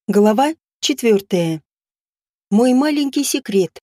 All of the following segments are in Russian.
Глава 4. Мой маленький секрет.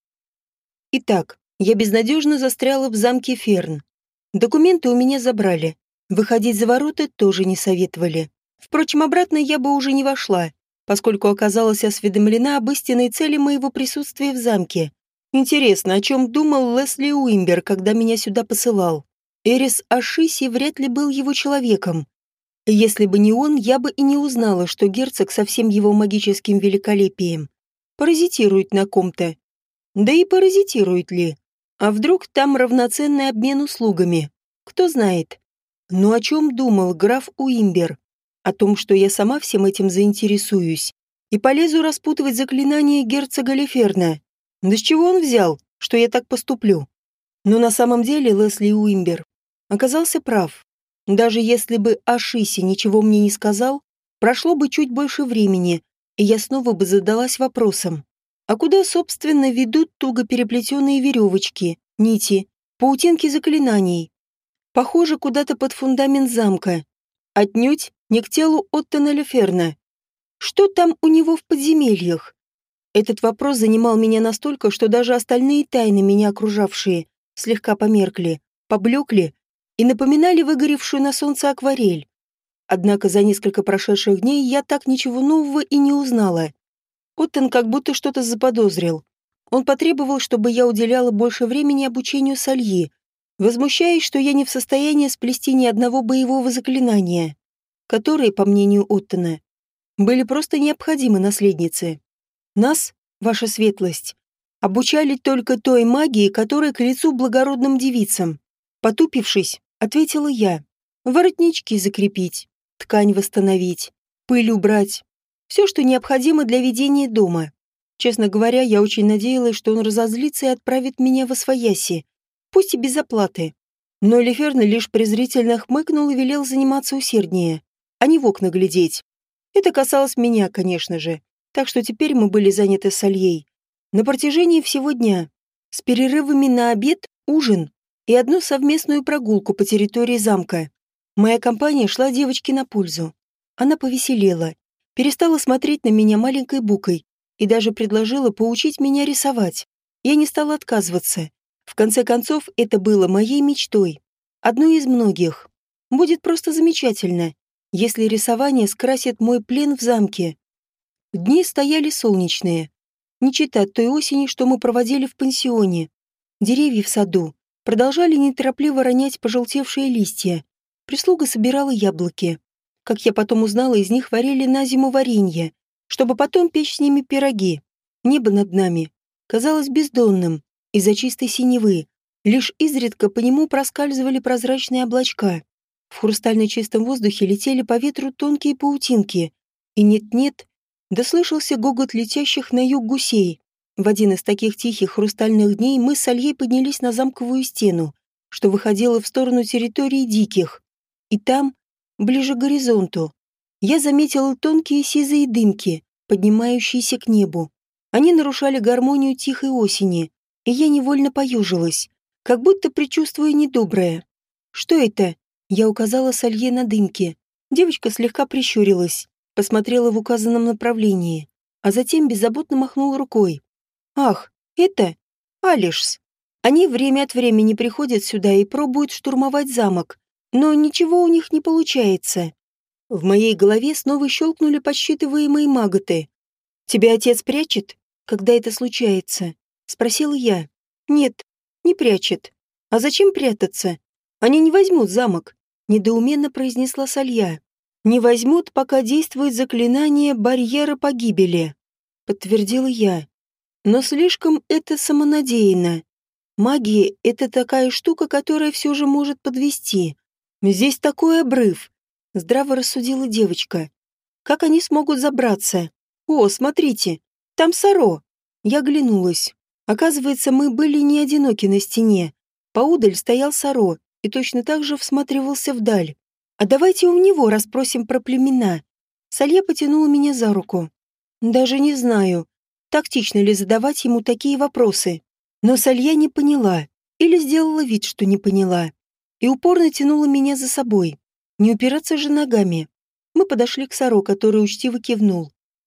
Итак, я безнадежно застряла в замке Ферн. Документы у меня забрали. Выходить за ворота тоже не советовали. Впрочем, обратно я бы уже не вошла, поскольку оказалась осведомлена об истинной цели моего присутствия в замке. Интересно, о чем думал Лесли Уимбер, когда меня сюда посылал? Эрис Ашиси вряд ли был его человеком. Если бы не он, я бы и не узнала, что герцог со всем его магическим великолепием паразитирует на ком-то. Да и паразитирует ли? А вдруг там равноценный обмен услугами? Кто знает. Но о чем думал граф Уимбер? О том, что я сама всем этим заинтересуюсь и полезу распутывать заклинание герцога Леферна. Да с чего он взял, что я так поступлю? Но на самом деле Лесли Уимбер оказался прав. Даже если бы Ашиси ничего мне не сказал, прошло бы чуть больше времени, и я снова бы задалась вопросом. А куда, собственно, ведут туго переплетенные веревочки, нити, паутинки заклинаний? Похоже, куда-то под фундамент замка. Отнюдь не к телу Оттона Леферна. Что там у него в подземельях? Этот вопрос занимал меня настолько, что даже остальные тайны, меня окружавшие, слегка померкли, поблекли и напоминали выгоревшую на солнце акварель. Однако за несколько прошедших дней я так ничего нового и не узнала. Оттон как будто что-то заподозрил. Он потребовал, чтобы я уделяла больше времени обучению Сальи, возмущаясь, что я не в состоянии сплести ни одного боевого заклинания, которые, по мнению Оттона, были просто необходимы наследнице. Нас, ваша светлость, обучали только той магии, которая к лицу благородным девицам. Потупившись, ответила я. Воротнички закрепить, ткань восстановить, пыль убрать. Все, что необходимо для ведения дома. Честно говоря, я очень надеялась, что он разозлится и отправит меня восвояси, пусть и без оплаты. Но Леферн лишь презрительно хмыкнул и велел заниматься усерднее, а не в окна глядеть. Это касалось меня, конечно же, так что теперь мы были заняты с Альей. На протяжении всего дня, с перерывами на обед, ужин и одну совместную прогулку по территории замка. Моя компания шла девочке на пользу. Она повеселела, перестала смотреть на меня маленькой букой и даже предложила поучить меня рисовать. Я не стала отказываться. В конце концов, это было моей мечтой. Одной из многих. Будет просто замечательно, если рисование скрасит мой плен в замке. Дни стояли солнечные, не читая той осени, что мы проводили в пансионе. Деревья в саду продолжали неторопливо ронять пожелтевшие листья. Прислуга собирала яблоки. Как я потом узнала, из них варили на зиму варенье, чтобы потом печь с ними пироги. Небо над нами казалось бездонным из-за чистой синевы. Лишь изредка по нему проскальзывали прозрачные облачка. В хрустально чистом воздухе летели по ветру тонкие паутинки. И нет-нет, да слышался гогот летящих на юг гусей. В один из таких тихих хрустальных дней мы с Альей поднялись на замковую стену, что выходила в сторону территории диких. И там, ближе к горизонту, я заметила тонкие сизые дымки, поднимающиеся к небу. Они нарушали гармонию тихой осени, и я невольно поюжилась, как будто предчувствуя недоброе. «Что это?» Я указала Салье на дымки. Девочка слегка прищурилась, посмотрела в указанном направлении, а затем беззаботно махнула рукой. «Ах, это Алишс. Они время от времени приходят сюда и пробуют штурмовать замок, но ничего у них не получается». В моей голове снова щелкнули подсчитываемые маготы. «Тебя отец прячет, когда это случается?» — спросила я. «Нет, не прячет. А зачем прятаться? Они не возьмут замок», — недоуменно произнесла Салья. «Не возьмут, пока действует заклинание барьера погибели», — подтвердила я. «Но слишком это самонадеянно. Магия — это такая штука, которая все же может подвести. Здесь такой обрыв», — здраво рассудила девочка. «Как они смогут забраться? О, смотрите, там Саро!» Я оглянулась. Оказывается, мы были не одиноки на стене. Поудаль стоял Саро и точно так же всматривался вдаль. «А давайте у него расспросим про племена». Салья потянула меня за руку. Даже не знаю, тактично ли задавать ему такие вопросы. Но Салья не поняла, или сделала вид, что не поняла, и упорно тянула меня за собой. Не упираться же ногами. Мы подошли к Саро, который учтиво кивнул.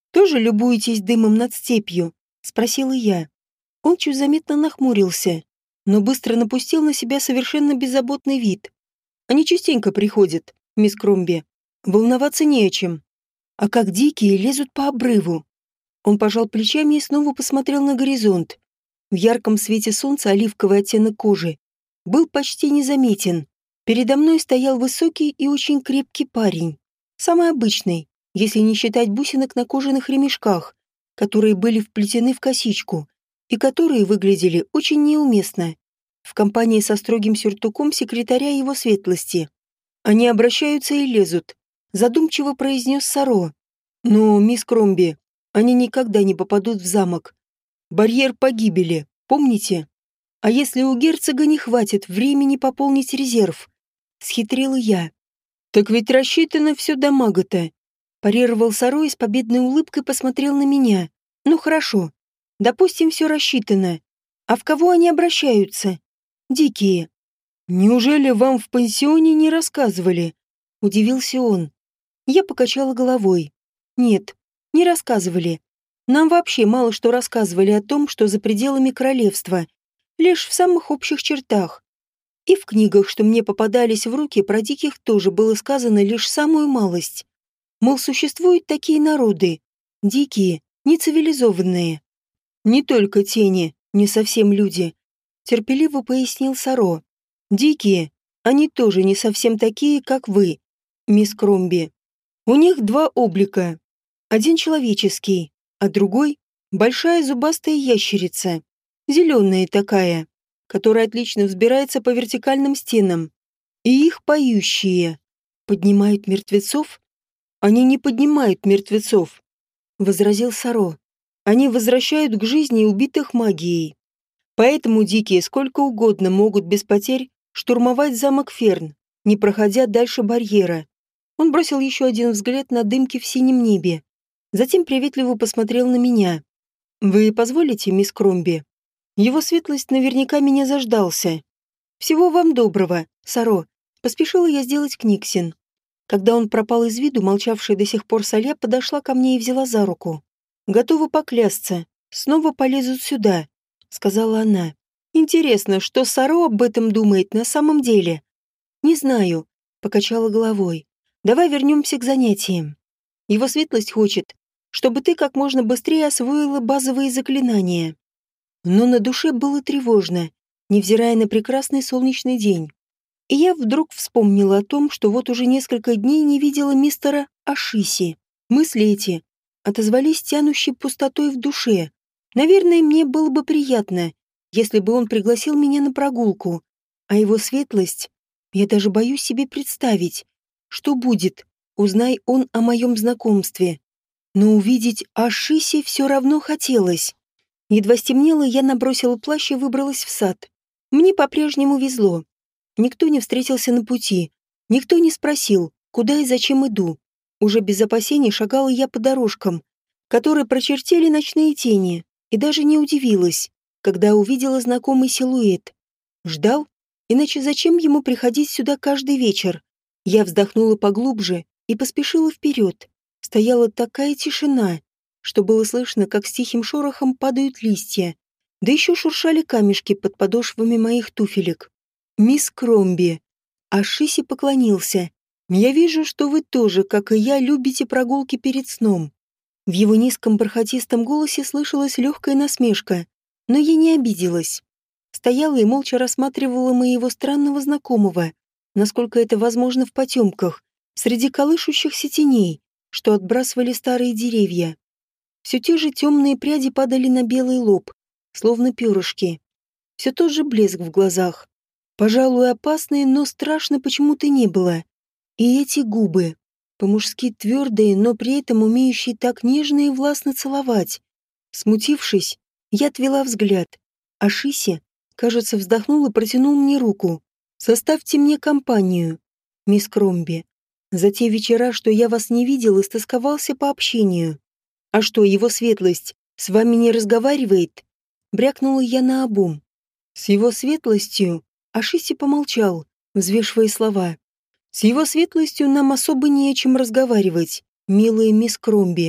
«Тоже любуетесь дымом над степью?» — спросила я. Он чуть заметно нахмурился, но быстро напустил на себя совершенно беззаботный вид. «Они частенько приходят, мисс Кромби. Волноваться не о чем. А как дикие лезут по обрыву». Он пожал плечами и снова посмотрел на горизонт. В ярком свете солнца оливковый оттенок кожи был почти незаметен. Передо мной стоял высокий и очень крепкий парень. Самый обычный, если не считать бусинок на кожаных ремешках, которые были вплетены в косичку и которые выглядели очень неуместно в компании со строгим сюртуком секретаря его светлости. «Они обращаются и лезут», — задумчиво произнес Саро. «Но, мисс Кромби, они никогда не попадут в замок. Барьер погибели, помните? А если у герцога не хватит времени пополнить резерв?» — схитрила я. «Так ведь рассчитано все до мага-то», — парировал Саро и с победной улыбкой посмотрел на меня. «Ну хорошо, допустим, все рассчитано. А в кого они обращаются? Дикие». «Неужели вам в пансионе не рассказывали?» — удивился он. Я покачала головой. «Нет, не рассказывали. Нам вообще мало что рассказывали о том, что за пределами королевства, лишь в самых общих чертах. И в книгах, что мне попадались в руки, про диких тоже было сказано лишь самую малость. Мол, существуют такие народы, дикие, нецивилизованные. Не только тени, не совсем люди», — терпеливо пояснил Саро. «Дикие, они тоже не совсем такие, как вы, мисс Кромби. У них два облика. Один человеческий, а другой — большая зубастая ящерица. Зеленая такая, которая отлично взбирается по вертикальным стенам. И их поющие. Поднимают мертвецов? Они не поднимают мертвецов», — возразил Саро. «Они возвращают к жизни убитых магией. Поэтому дикие сколько угодно могут без потерь штурмовать замок Ферн, не проходя дальше барьера». Он бросил еще один взгляд на дымки в синем небе. Затем приветливо посмотрел на меня. «Вы позволите, мисс Кромби? Его светлость наверняка меня заждался. Всего вам доброго, Саро», — поспешила я сделать Книксин. Когда он пропал из виду, молчавшая до сих пор Соля подошла ко мне и взяла за руку. «Готова поклясться. Снова полезут сюда», — сказала она. «Интересно, что Саро об этом думает на самом деле?» «Не знаю», — покачала головой. «Давай вернемся к занятиям. Его светлость хочет, чтобы ты как можно быстрее освоила базовые заклинания». Но на душе было тревожно, невзирая на прекрасный солнечный день. И я вдруг вспомнила о том, что вот уже несколько дней не видела мистера Ашиси. Мысли эти отозвались тянущей пустотой в душе. Наверное, мне было бы приятно, если бы он пригласил меня на прогулку. А его светлость, я даже боюсь себе представить, что будет, узнай он о моем знакомстве. Но увидеть Ашиси все равно хотелось. Едва стемнело, я набросила плащ и выбралась в сад. Мне по-прежнему везло. Никто не встретился на пути, никто не спросил, куда и зачем иду. Уже без опасений шагала я по дорожкам, которые прочертили ночные тени, и даже не удивилась, когда увидела знакомый силуэт. Ждал? Иначе зачем ему приходить сюда каждый вечер? Я вздохнула поглубже и поспешила вперед. Стояла такая тишина, что было слышно, как с тихим шорохом падают листья, да еще шуршали камешки под подошвами моих туфелек. «Мисс Кромби». Ашиси поклонился. «Я вижу, что вы тоже, как и я, любите прогулки перед сном». В его низком бархатистом голосе слышалась легкая насмешка, но я не обиделась. Стояла и молча рассматривала моего странного знакомого, насколько это возможно в потемках, среди колышущихся теней, что отбрасывали старые деревья. Все те же темные пряди падали на белый лоб, словно перышки. Все тот же блеск в глазах. Пожалуй, опасные, но страшно почему-то не было. И эти губы, по-мужски твердые, но при этом умеющие так нежно и властно целовать. Смутившись, я отвела взгляд. А Шиси, кажется, вздохнул и протянул мне руку. «Составьте мне компанию, мисс Кромби. За те вечера, что я вас не видел, истосковался по общению. А что, его светлость с вами не разговаривает?» Брякнула я наобум. «С его светлостью?» Ашиси помолчал, взвешивая слова. «С его светлостью нам особо не о чем разговаривать, милая мисс Кромби.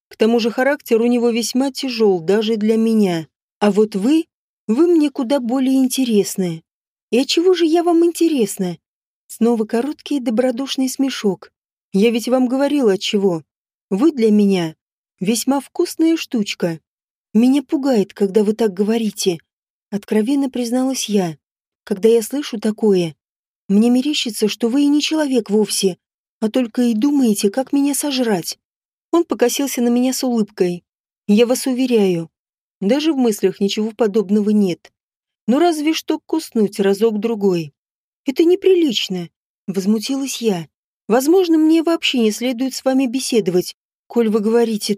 К тому же характер у него весьма тяжел даже для меня. А вот вы мне куда более интересны. И отчего же я вам интересна? Снова короткий добродушный смешок. Я ведь вам говорила отчего. Вы для меня весьма вкусная штучка. Меня пугает, когда вы так говорите. Откровенно призналась я. Когда я слышу такое, мне мерещится, что вы и не человек вовсе, а только и думаете, как меня сожрать. Он покосился на меня с улыбкой. Я вас уверяю, даже в мыслях ничего подобного нет. Ну разве что куснуть разок-другой. Это неприлично, возмутилась я. Возможно, мне вообще не следует с вами беседовать, коль вы говорите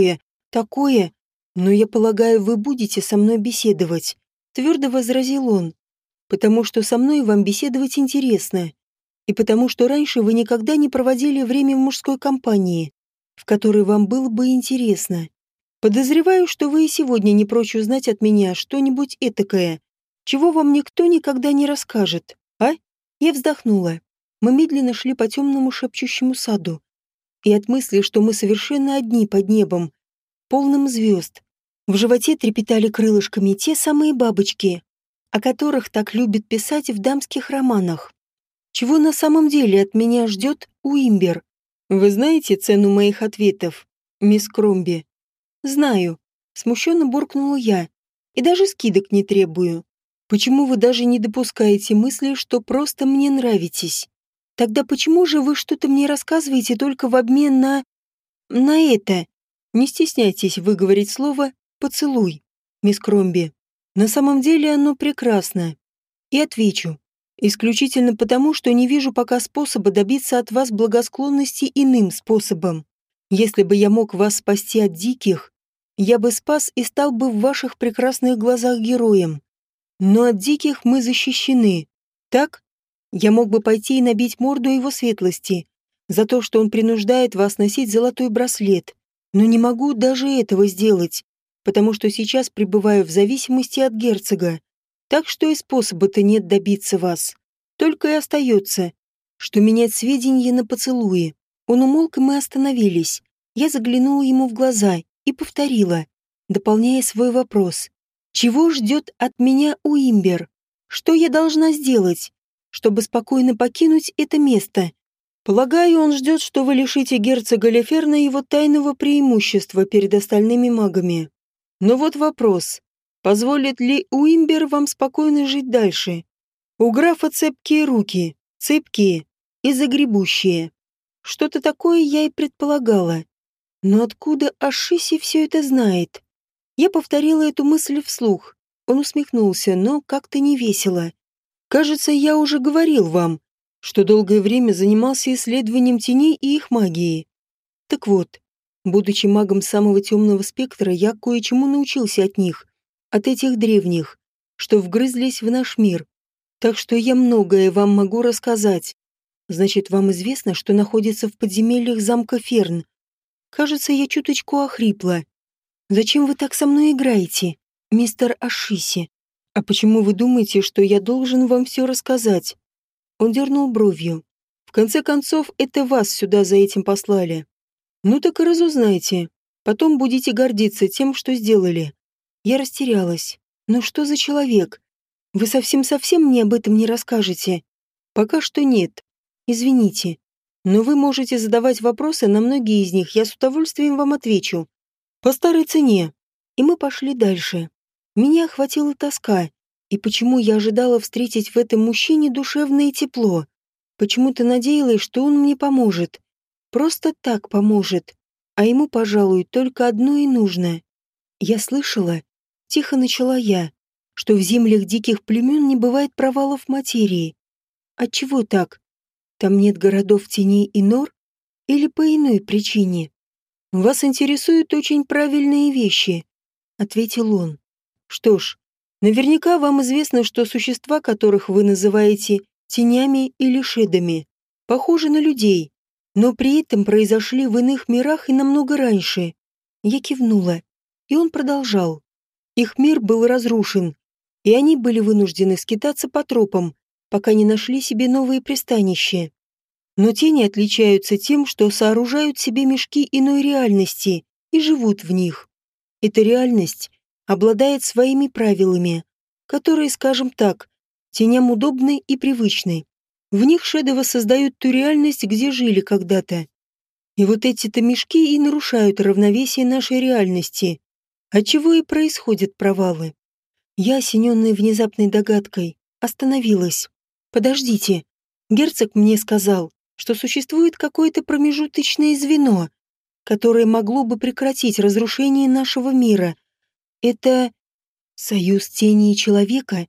такое, но я полагаю, вы будете со мной беседовать, твердо возразил он, потому что со мной вам беседовать интересно, и потому что раньше вы никогда не проводили время в мужской компании, в которой вам было бы интересно. Подозреваю, что вы и сегодня не прочь узнать от меня что-нибудь этакое, чего вам никто никогда не расскажет, а? Я вздохнула. Мы медленно шли по темному шепчущему саду. И от мысли, что мы совершенно одни под небом, полным звезд, в животе трепетали крылышками те самые бабочки, о которых так любят писать в дамских романах. Чего на самом деле от меня ждет Уимбер? Вы знаете цену моих ответов, мисс Кромби? Знаю. Смущенно буркнула я. И даже скидок не требую. Почему вы даже не допускаете мысли, что просто мне нравитесь? Тогда почему же вы что-то мне рассказываете только в обмен на это? Не стесняйтесь выговорить слово «поцелуй», мисс Кромби. На самом деле оно прекрасно. И отвечу. Исключительно потому, что не вижу пока способа добиться от вас благосклонности иным способом. Если бы я мог вас спасти от диких, я бы спас и стал бы в ваших прекрасных глазах героем. Но от диких мы защищены. Так? Я мог бы пойти и набить морду его светлости за то, что он принуждает вас носить золотой браслет. Но не могу даже этого сделать, потому что сейчас пребываю в зависимости от герцога. Так что и способа-то нет добиться вас. Только и остается, что менять сведения на поцелуи. Он умолк, и мы остановились. Я заглянула ему в глаза и повторила, дополняя свой вопрос. Чего ждет от меня Уимбер? Что я должна сделать, чтобы спокойно покинуть это место? Полагаю, он ждет, что вы лишите герцога Леферна его тайного преимущества перед остальными магами. Но вот вопрос. Позволит ли Уимбер вам спокойно жить дальше? У графа цепкие руки, цепкие и загребущие. Что-то такое я и предполагала. Но откуда Ашиси все это знает? Я повторила эту мысль вслух. Он усмехнулся, но как-то не весело. Кажется, я уже говорил вам, что долгое время занимался исследованием теней и их магии. Так вот, будучи магом самого темного спектра, я кое-чему научился от них, от этих древних, что вгрызлись в наш мир. Так что я многое вам могу рассказать. Значит, вам известно, что находится в подземельях замка Ферн. Кажется, я чуточку охрипла. Зачем вы так со мной играете, мистер Ашиси? А почему вы думаете, что я должен вам все рассказать? Он дернул бровью. В конце концов, это вас сюда за этим послали. Ну так и разузнайте. Потом будете гордиться тем, что сделали. Я растерялась. Ну что за человек? Вы совсем-совсем мне об этом не расскажете? Пока что нет. Извините. Но вы можете задавать вопросы, на многие из них я с удовольствием вам отвечу. По старой цене. И мы пошли дальше. Меня охватила тоска. И почему я ожидала встретить в этом мужчине душевное тепло? Почему-то надеялась, что он мне поможет. Просто так поможет. А ему, пожалуй, только одно и нужно. Я слышала, тихо начала я, что в землях диких племен не бывает провалов материи. Отчего так? Там нет городов теней и нор? Или по иной причине? Вас интересуют очень правильные вещи, ответил он. Что ж, наверняка вам известно, что существа, которых вы называете тенями или шедами, похожи на людей, но при этом произошли в иных мирах и намного раньше. Я кивнула, и он продолжал. Их мир был разрушен, и они были вынуждены скитаться по тропам, пока не нашли себе новые пристанища. Но тени отличаются тем, что сооружают себе мешки иной реальности и живут в них. Эта реальность обладает своими правилами, которые, скажем так, теням удобны и привычны. В них шедовы создают ту реальность, где жили когда-то. И вот эти-то мешки и нарушают равновесие нашей реальности, отчего и происходят провалы. Я, осененная внезапной догадкой, остановилась. «Подождите. Герцог мне сказал, что существует какое-то промежуточное звено, которое могло бы прекратить разрушение нашего мира. Это союз тени и человека?»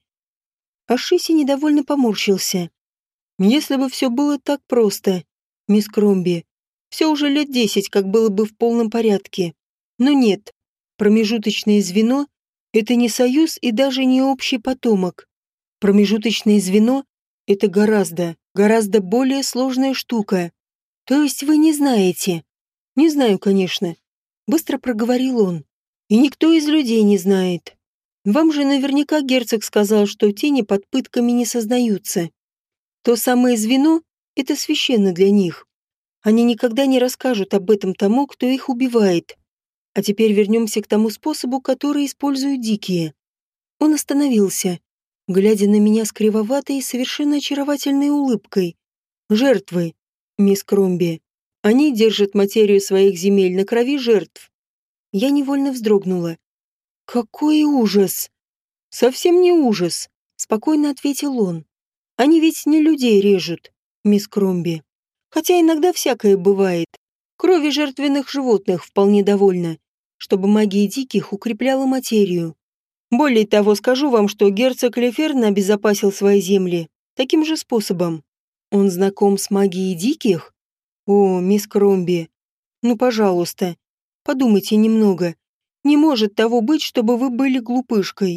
Ашиси недовольно поморщился. «Если бы все было так просто, мисс Кромби, все уже лет 10, как было бы в полном порядке. Но нет, промежуточное звено — это не союз и даже не общий потомок. Промежуточное звено — это гораздо более сложная штука. То есть вы не знаете?» «Не знаю, конечно», — быстро проговорил он. «И никто из людей не знает. Вам же наверняка герцог сказал, что тени под пытками не сознаются. То самое звено — это священно для них. Они никогда не расскажут об этом тому, кто их убивает. А теперь вернемся к тому способу, который используют дикие». Он остановился, глядя на меня с кривоватой и совершенно очаровательной улыбкой. «Жертвы, мисс Кромби. Они держат материю своих земель на крови жертв». Я невольно вздрогнула. «Какой ужас!» «Совсем не ужас», — спокойно ответил он. «Они ведь не людей режут, мисс Кромби. Хотя иногда всякое бывает. Крови жертвенных животных вполне довольно, чтобы магия диких укрепляла материю. Более того, скажу вам, что герцог Леферн обезопасил свои земли таким же способом. Он знаком с магией диких? О, мисс Кромби, ну, пожалуйста, подумайте немного. Не может того быть, чтобы вы были глупышкой.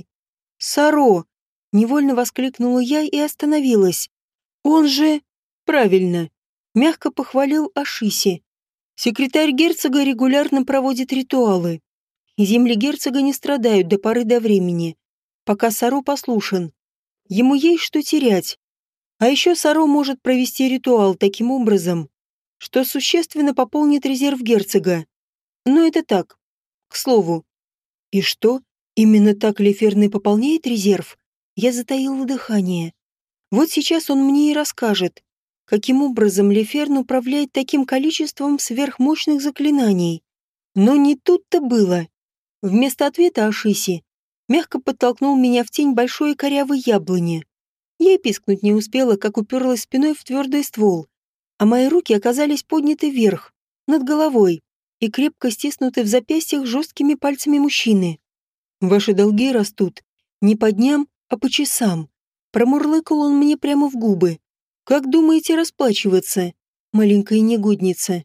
Саро! Невольно воскликнула я и остановилась. Он же... Правильно. Мягко похвалил Ашиси. Секретарь герцога регулярно проводит ритуалы. И земли герцога не страдают до поры до времени, пока Саро послушен. Ему есть что терять. А еще Саро может провести ритуал таким образом, что существенно пополнит резерв герцога. Но это так, к слову. И что, именно так Леферн и пополняет резерв? Я затаила дыхание. Вот сейчас он мне и расскажет, каким образом Леферн управляет таким количеством сверхмощных заклинаний. Но не тут-то было. Вместо ответа Ашиси мягко подтолкнул меня в тень большой корявой яблони. Я и пискнуть не успела, как уперлась спиной в твердый ствол, а мои руки оказались подняты вверх, над головой, и крепко стиснуты в запястьях жесткими пальцами мужчины. «Ваши долги растут не по дням, а по часам», — промурлыкал он мне прямо в губы. «Как думаете расплачиваться, маленькая негодница?»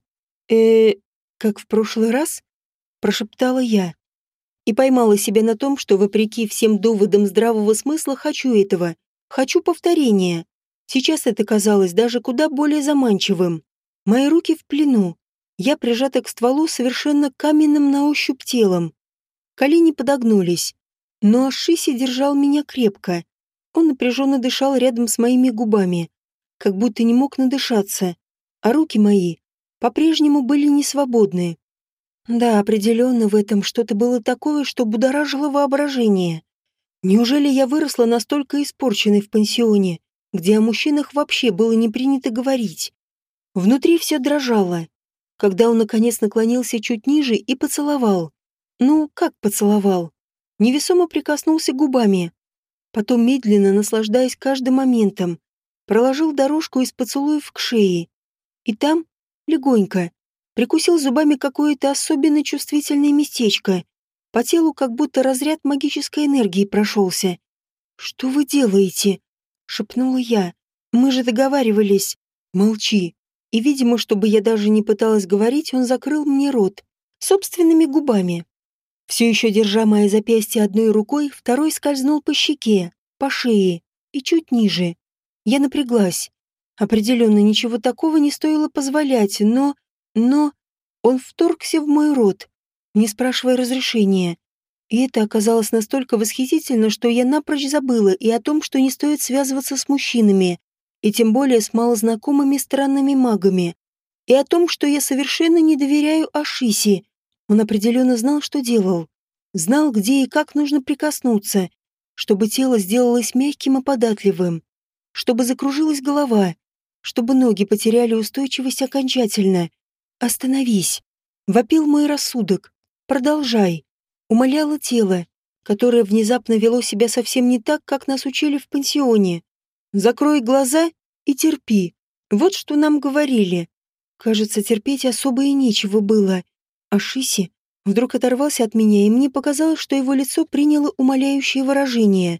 Как в прошлый раз?» — прошептала я. И поймала себя на том, что, вопреки всем доводам здравого смысла, хочу этого. Хочу повторения. Сейчас это казалось даже куда более заманчивым. Мои руки в плену. Я прижата к стволу совершенно каменным на ощупь телом. Колени подогнулись. Но Ашиси держал меня крепко. Он напряженно дышал рядом с моими губами, как будто не мог надышаться. А руки мои по-прежнему были не свободны. Да, определенно в этом что-то было такое, что будоражило воображение. Неужели я выросла настолько испорченной в пансионе, где о мужчинах вообще было не принято говорить? Внутри все дрожало, когда он наконец наклонился чуть ниже и поцеловал. Ну, как поцеловал? Невесомо прикоснулся губами. Потом, медленно наслаждаясь каждым моментом, проложил дорожку из поцелуев к шее. И там, легонько, прикусил зубами какое-то особенно чувствительное местечко. По телу как будто разряд магической энергии прошелся. «Что вы делаете?» — шепнула я. «Мы же договаривались». «Молчи». И, видимо, чтобы я даже не пыталась говорить, он закрыл мне рот собственными губами. Все еще держа мое запястье одной рукой, второй скользнул по щеке, по шее и чуть ниже. Я напряглась. Определенно ничего такого не стоило позволять, но он вторгся в мой рот, не спрашивая разрешения. И это оказалось настолько восхитительно, что я напрочь забыла и о том, что не стоит связываться с мужчинами, и тем более с малознакомыми странными магами, и о том, что я совершенно не доверяю Ашиси. Он определенно знал, что делал. Знал, где и как нужно прикоснуться, чтобы тело сделалось мягким и податливым, чтобы закружилась голова, чтобы ноги потеряли устойчивость окончательно. «Остановись!» — вопил мой рассудок. «Продолжай!» — умоляло тело, которое внезапно вело себя совсем не так, как нас учили в пансионе. «Закрой глаза и терпи!» Вот что нам говорили. Кажется, терпеть особо и нечего было. А Шиси вдруг оторвался от меня, и мне показалось, что его лицо приняло умоляющее выражение.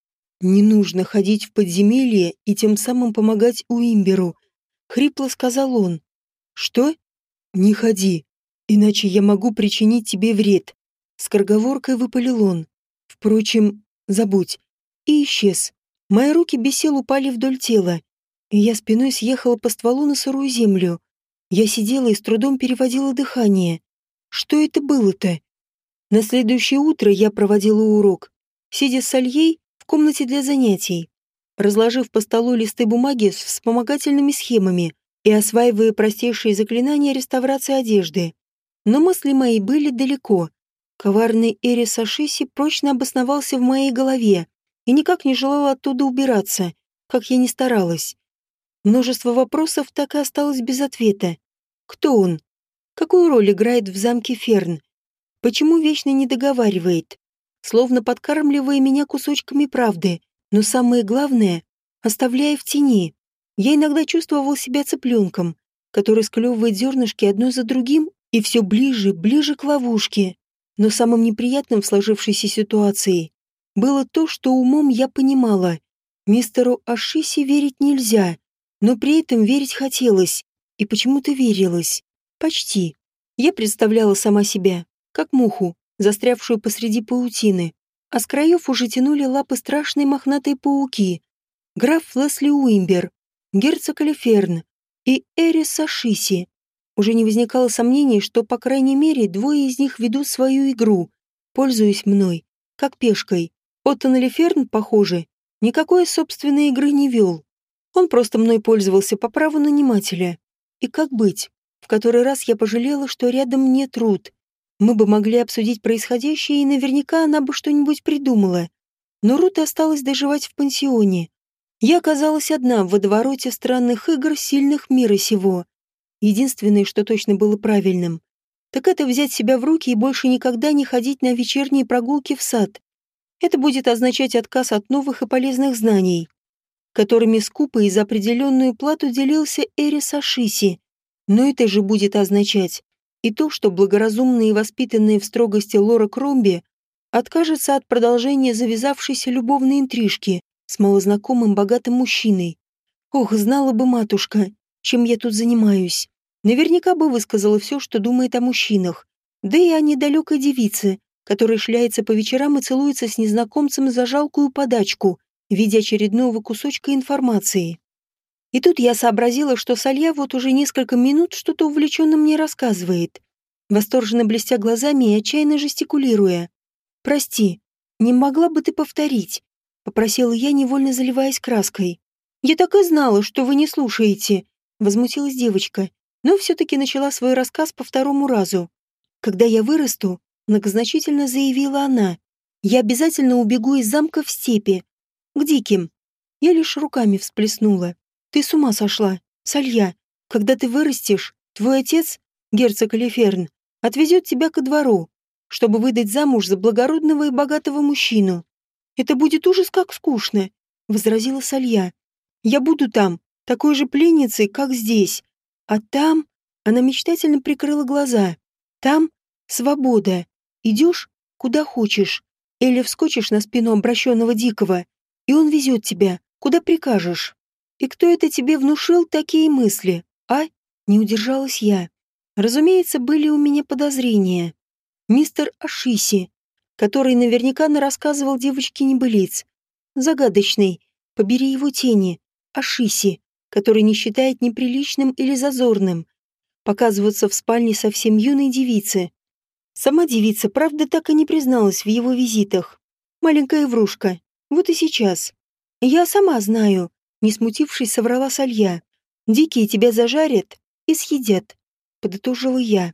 «Не нужно ходить в подземелье и тем самым помогать Уимберу», — хрипло сказал он. «Что? Не ходи, иначе я могу причинить тебе вред», — скороговоркой выпалил он. Впрочем, забудь. И исчез. Мои руки без сил упали вдоль тела, и я спиной съехала по стволу на сырую землю. Я сидела и с трудом переводила дыхание. Что это было-то? На следующее утро я проводила урок, сидя с Альей в комнате для занятий, разложив по столу листы бумаги с вспомогательными схемами и осваивая простейшие заклинания реставрации одежды. Но мысли мои были далеко. Коварный Эрис Ашиси прочно обосновался в моей голове и никак не желал оттуда убираться, как я ни старалась. Множество вопросов так и осталось без ответа. Кто он? Какую роль играет в замке Ферн? Почему вечно не договаривает? Словно подкармливая меня кусочками правды, но самое главное, оставляя в тени. Я иногда чувствовал себя цыпленком, который склевывает зернышки одно за другим и все ближе, ближе к ловушке. Но самым неприятным в сложившейся ситуации было то, что умом я понимала. Мистеру Ашиси верить нельзя, но при этом верить хотелось, и почему-то верилось. Почти. Я представляла сама себя, как муху, застрявшую посреди паутины, а с краев уже тянули лапы страшные мохнатые пауки. Граф Лесли Уимбер, герцог Алиферн и Эрис Ашиси. Уже не возникало сомнений, что, по крайней мере, двое из них ведут свою игру, пользуясь мной, как пешкой. Оттон Алиферн, похоже, никакой собственной игры не вел. Он просто мной пользовался по праву нанимателя. И как быть? В который раз я пожалела, что рядом нет Рут. Мы бы могли обсудить происходящее, и наверняка она бы что-нибудь придумала. Но Рут осталась доживать в пансионе. Я оказалась одна в водовороте странных игр сильных мира сего. Единственное, что точно было правильным, так это взять себя в руки и больше никогда не ходить на вечерние прогулки в сад. Это будет означать отказ от новых и полезных знаний, которыми скупо и за определенную плату делился Эрис Ашиси. Но это же будет означать и то, что благоразумная и воспитанная в строгости Лора Кромби откажется от продолжения завязавшейся любовной интрижки с малознакомым богатым мужчиной. Ох, знала бы матушка, чем я тут занимаюсь. Наверняка бы высказала все, что думает о мужчинах. Да и о недалекой девице, которая шляется по вечерам и целуется с незнакомцем за жалкую подачку в виде очередного кусочка информации. И тут я сообразила, что Салья вот уже несколько минут что-то увлеченно мне рассказывает, восторженно блестя глазами и отчаянно жестикулируя. «Прости, не могла бы ты повторить?» — попросила я, невольно заливаясь краской. «Я так и знала, что вы не слушаете», — возмутилась девочка, но все-таки начала свой рассказ по второму разу. «Когда я вырасту», — многозначительно заявила она, «я обязательно убегу из замка в степи. К диким». Я лишь руками всплеснула. «Ты с ума сошла, Салья. Когда ты вырастешь, твой отец, герцог Алиферн, отвезет тебя ко двору, чтобы выдать замуж за благородного и богатого мужчину. Это будет ужас как скучно», — возразила Салья. «Я буду там, такой же пленницей, как здесь. А там...» — она мечтательно прикрыла глаза. «Там свобода. Идешь, куда хочешь. Или вскочишь на спину обращенного дикого, и он везет тебя, куда прикажешь. И кто это тебе внушил такие мысли, а?» Не удержалась я. Разумеется, были у меня подозрения. Мистер Ашиси, который наверняка нарассказывал девочке небылиц. Загадочный, побери его тени, Ашиси, который не считает неприличным или зазорным показываться в спальне совсем юной девицы. Сама девица, правда, так и не призналась в его визитах. Маленькая врушка. Вот и сейчас. «Я сама знаю», — не смутившись, соврала Салья. «Дикие тебя зажарят и съедят», — подытожила я.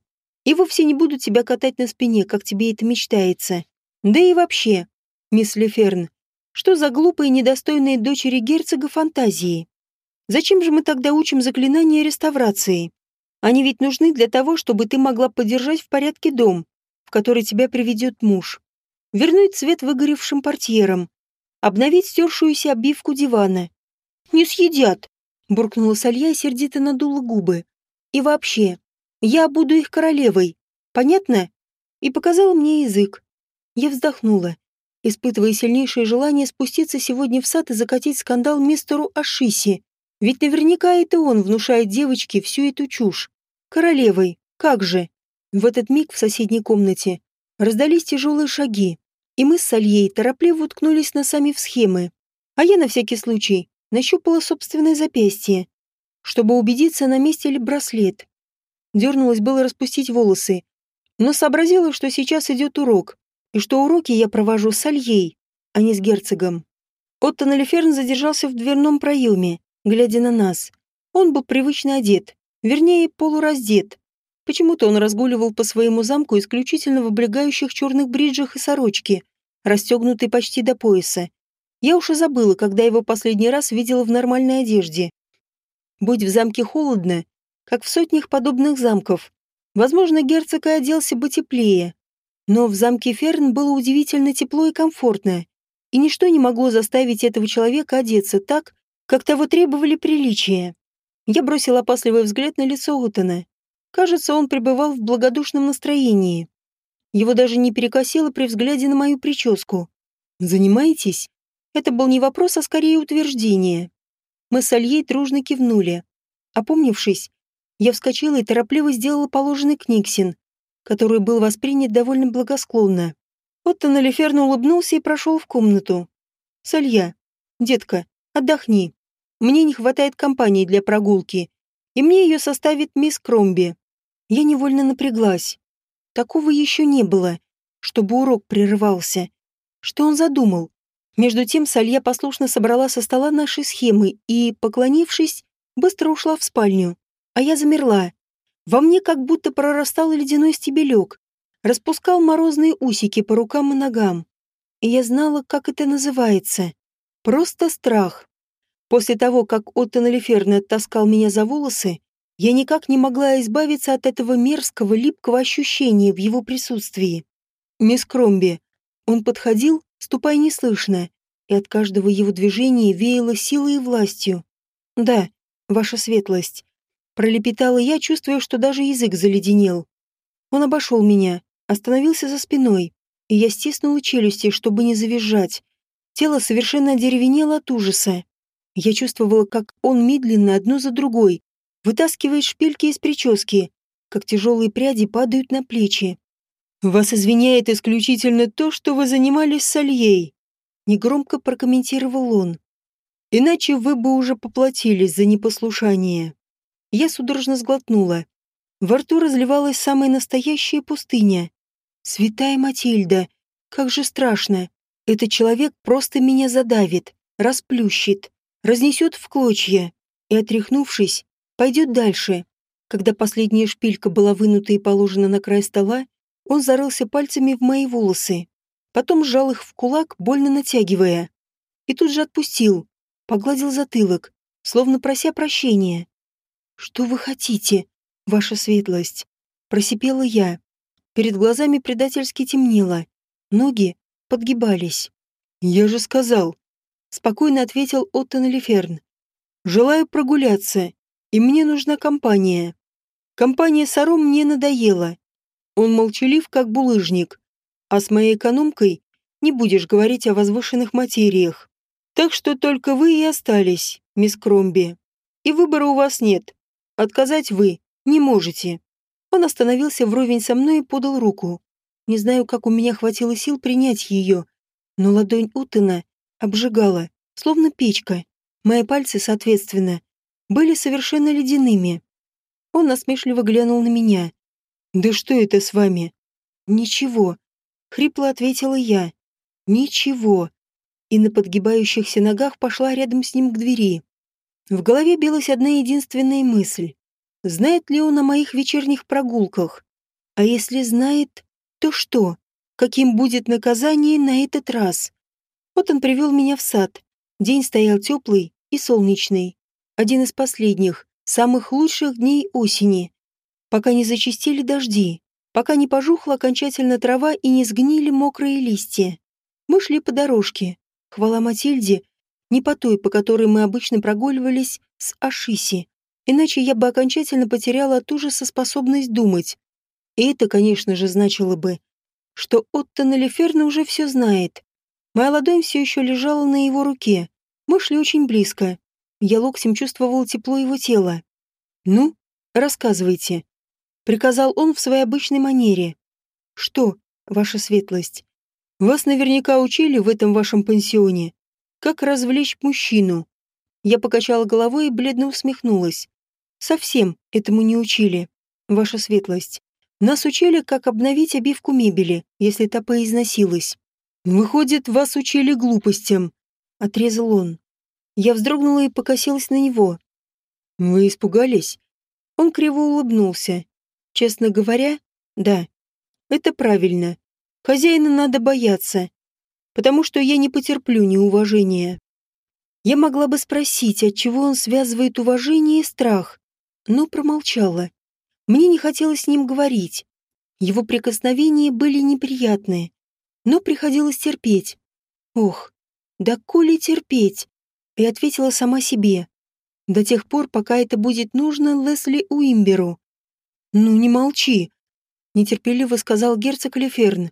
И вовсе не буду тебя катать на спине, как тебе это мечтается. Да и вообще, мисс Леферн, что за глупые недостойные дочери герцога фантазии? Зачем же мы тогда учим заклинания реставрации? Они ведь нужны для того, чтобы ты могла поддержать в порядке дом, в который тебя приведет муж, вернуть цвет выгоревшим портьерам, обновить стершуюся обивку дивана. «Не съедят!» — буркнула Салья и сердито надула губы. «И вообще, я буду их королевой, понятно?» И показала мне язык. Я вздохнула, испытывая сильнейшее желание спуститься сегодня в сад и закатить скандал мистеру Ашиси. Ведь наверняка это он внушает девочке всю эту чушь. Королевой, как же? В этот миг в соседней комнате раздались тяжелые шаги, и мы с Сальей торопливо уткнулись носами в схемы. А я на всякий случай нащупала собственное запястье, чтобы убедиться, на месте ли браслет. Дернулась было распустить волосы, но сообразила, что сейчас идет урок, и что уроки я провожу с Сальей, а не с герцогом. Оттон Леферн задержался в дверном проеме, глядя на нас. Он был привычно одет, вернее, полураздет. Почему-то он разгуливал по своему замку исключительно в облегающих черных бриджах и сорочке, расстегнутой почти до пояса. Я уж и забыла, когда его последний раз видела в нормальной одежде. Будь в замке холодно, как в сотнях подобных замков, возможно, герцог и оделся бы теплее. Но в замке Ферн было удивительно тепло и комфортно, и ничто не могло заставить этого человека одеться так, как того требовали приличия. Я бросила опасливый взгляд на лицо Оттона. Кажется, он пребывал в благодушном настроении. Его даже не перекосило при взгляде на мою прическу. «Занимаетесь?» Это был не вопрос, а скорее утверждение. Мы с Альей дружно кивнули. Опомнившись, я вскочила и торопливо сделала положенный книгсин, который был воспринят довольно благосклонно. Оттон Леферн улыбнулся и прошел в комнату. «Салья, детка, отдохни. Мне не хватает компании для прогулки, и мне ее составит мисс Кромби». Я невольно напряглась. Такого еще не было, чтобы урок прерывался. Что он задумал? Между тем Салья послушно собрала со стола наши схемы и, поклонившись, быстро ушла в спальню. А я замерла. Во мне как будто прорастал ледяной стебелек, распускал морозные усики по рукам и ногам. И я знала, как это называется. Просто страх. После того, как Оттон Леферн оттаскал меня за волосы, я никак не могла избавиться от этого мерзкого, липкого ощущения в его присутствии. «Мисс Кромби». Он подходил, ступая неслышно, и от каждого его движения веяло силой и властью. «Да, ваша светлость», — пролепетала я, чувствуя, что даже язык заледенел. Он обошел меня, остановился за спиной, и я стиснула челюсти, чтобы не завизжать. Тело совершенно одеревенело от ужаса. Я чувствовала, как он медленно, одну за другой, вытаскивает шпильки из прически, как тяжелые пряди падают на плечи. «Вас извиняет исключительно то, что вы занимались с Альей», — негромко прокомментировал он. «Иначе вы бы уже поплатились за непослушание». Я судорожно сглотнула. Во рту разливалась самая настоящая пустыня. «Святая Матильда, как же страшно! Этот человек просто меня задавит, расплющит, разнесет в клочья и, отряхнувшись, пойдет дальше». Когда последняя шпилька была вынута и положена на край стола, он зарылся пальцами в мои волосы, потом сжал их в кулак, больно натягивая, и тут же отпустил, погладил затылок, словно прося прощения. «Что вы хотите, ваша светлость?» — просипела я. Перед глазами предательски темнело, ноги подгибались. «Я же сказал», — спокойно ответил Оттон Леферн. «Желаю прогуляться, и мне нужна компания. Компания Саро мне надоела. Он молчалив, как булыжник, а с моей экономкой не будешь говорить о возвышенных материях. Так что только вы и остались, мисс Кромби. И выбора у вас нет. Отказать вы не можете». Он остановился вровень со мной и подал руку. Не знаю, как у меня хватило сил принять ее, но ладонь Уттона обжигала, словно печка. Мои пальцы, соответственно, были совершенно ледяными. Он насмешливо глянул на меня. «Да что это с вами?» «Ничего», — хрипло ответила я. «Ничего». И на подгибающихся ногах пошла рядом с ним к двери. В голове билась одна единственная мысль. Знает ли он о моих вечерних прогулках? А если знает, то что? Каким будет наказание на этот раз? Вот он привел меня в сад. День стоял теплый и солнечный. Один из последних, самых лучших дней осени. Пока не зачастили дожди, пока не пожухла окончательно трава и не сгнили мокрые листья. Мы шли по дорожке. Хвала Матильде, не по той, по которой мы обычно прогуливались с Ашиси. Иначе я бы окончательно потеряла от ужаса способность думать. И это, конечно же, значило бы, что Оттон Элиферна уже все знает. Моя ладонь все еще лежала на его руке. Мы шли очень близко. Я локтем чувствовал тепло его тела. «Ну, рассказывайте», — приказал он в своей обычной манере. «Что, ваша светлость? Вас наверняка учили в этом вашем пансионе, как развлечь мужчину». Я покачала головой и бледно усмехнулась. «Совсем этому не учили, ваша светлость. Нас учили, как обновить обивку мебели, если та поизносилась». «Выходит, вас учили глупостям», — отрезал он. Я вздрогнула и покосилась на него. «Вы испугались?» Он криво улыбнулся. «Честно говоря, да. Это правильно. Хозяина надо бояться, потому что я не потерплю неуважения». Я могла бы спросить, отчего он связывает уважение и страх, но промолчала. Мне не хотелось с ним говорить. Его прикосновения были неприятные, но приходилось терпеть. Ох, да коли терпеть? И ответила сама себе. До тех пор, пока это будет нужно Лесли Уимберу. «Ну не молчи», — нетерпеливо сказал герцог Леферн.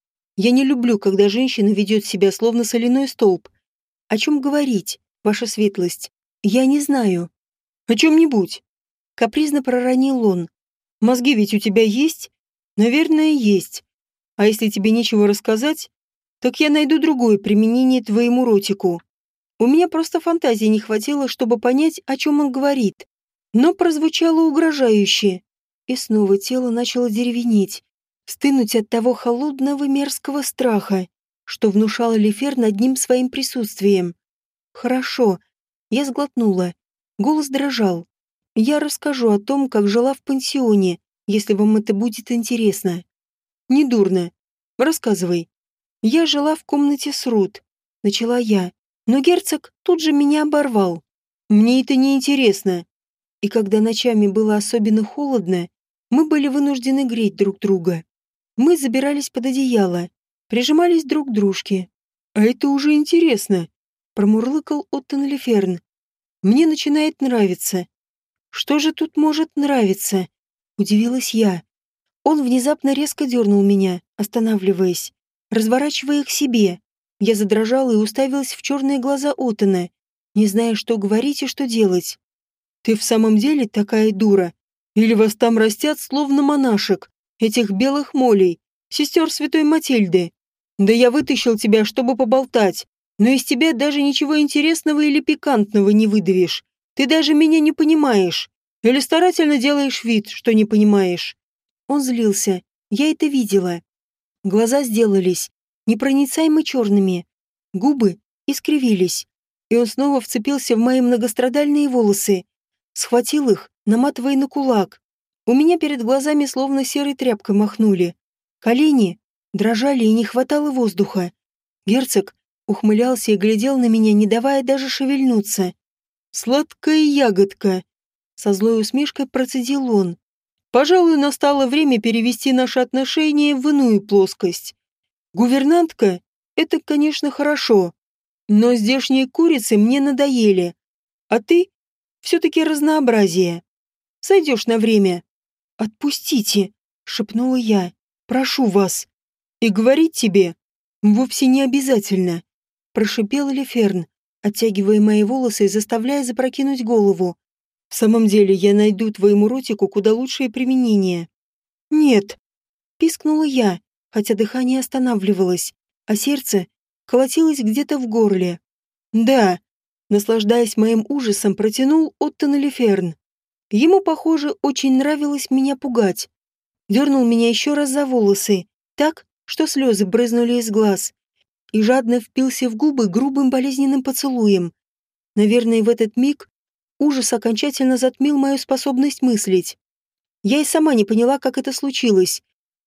«Я не люблю, когда женщина ведет себя словно соляной столб. О чем говорить, ваша светлость? Я не знаю». «О чем-нибудь», — капризно проронил он. «Мозги ведь у тебя есть?» «Наверное, есть. А если тебе нечего рассказать, так я найду другое применение твоему ротику. У меня просто фантазии не хватило, чтобы понять, о чем он говорит. Но прозвучало угрожающе. И снова тело начало деревенеть, стынуть от того холодного мерзкого страха, что внушал Лефер над ним своим присутствием. «Хорошо». Я сглотнула. Голос дрожал. «Я расскажу о том, как жила в пансионе, если вам это будет интересно». «Недурно. Рассказывай». «Я жила в комнате с Рут», — начала я. Но герцог тут же меня оборвал. «Мне это не интересно». И когда ночами было особенно холодно, мы были вынуждены греть друг друга. Мы забирались под одеяло, прижимались друг к дружке. «А это уже интересно», — промурлыкал Оттон Леферн. «Мне начинает нравиться». «Что же тут может нравиться?» — удивилась я. Он внезапно резко дернул меня, останавливаясь, разворачивая к себе. Я задрожала и уставилась в черные глаза Оттона, не зная, что говорить и что делать. «Ты в самом деле такая дура? Или вас там растят, словно монашек, этих белых молей, сестер святой Матильды? Да я вытащил тебя, чтобы поболтать, но из тебя даже ничего интересного или пикантного не выдавишь. Ты даже меня не понимаешь. Или старательно делаешь вид, что не понимаешь». Он злился, я это видела. Глаза сделались непроницаемо черными, губы искривились, и он снова вцепился в мои многострадальные волосы, схватил их, наматывая на кулак. У меня перед глазами словно серой тряпкой махнули. Колени дрожали и не хватало воздуха. Герцог ухмылялся и глядел на меня, не давая даже шевельнуться. «Сладкая ягодка!» Со злой усмешкой процедил он. «Пожалуй, настало время перевести наши отношения в иную плоскость. Гувернантка — это, конечно, хорошо, но здешние курицы мне надоели, а ты все-таки разнообразие. Сойдешь на время». «Отпустите», — шепнула я, — «прошу вас». «И говорить тебе вовсе не обязательно», — прошипел Леферн, оттягивая мои волосы и заставляя запрокинуть голову. «В самом деле я найду твоему ротику куда лучшее применение». «Нет», — пискнула я, хотя дыхание останавливалось, а сердце колотилось где-то в горле. «Да», — наслаждаясь моим ужасом, протянул Оттон Леферн. Ему, похоже, очень нравилось меня пугать. Дернул меня еще раз за волосы, так, что слезы брызнули из глаз, и жадно впился в губы грубым болезненным поцелуем. Наверное, в этот миг ужас окончательно затмил мою способность мыслить. Я и сама не поняла, как это случилось,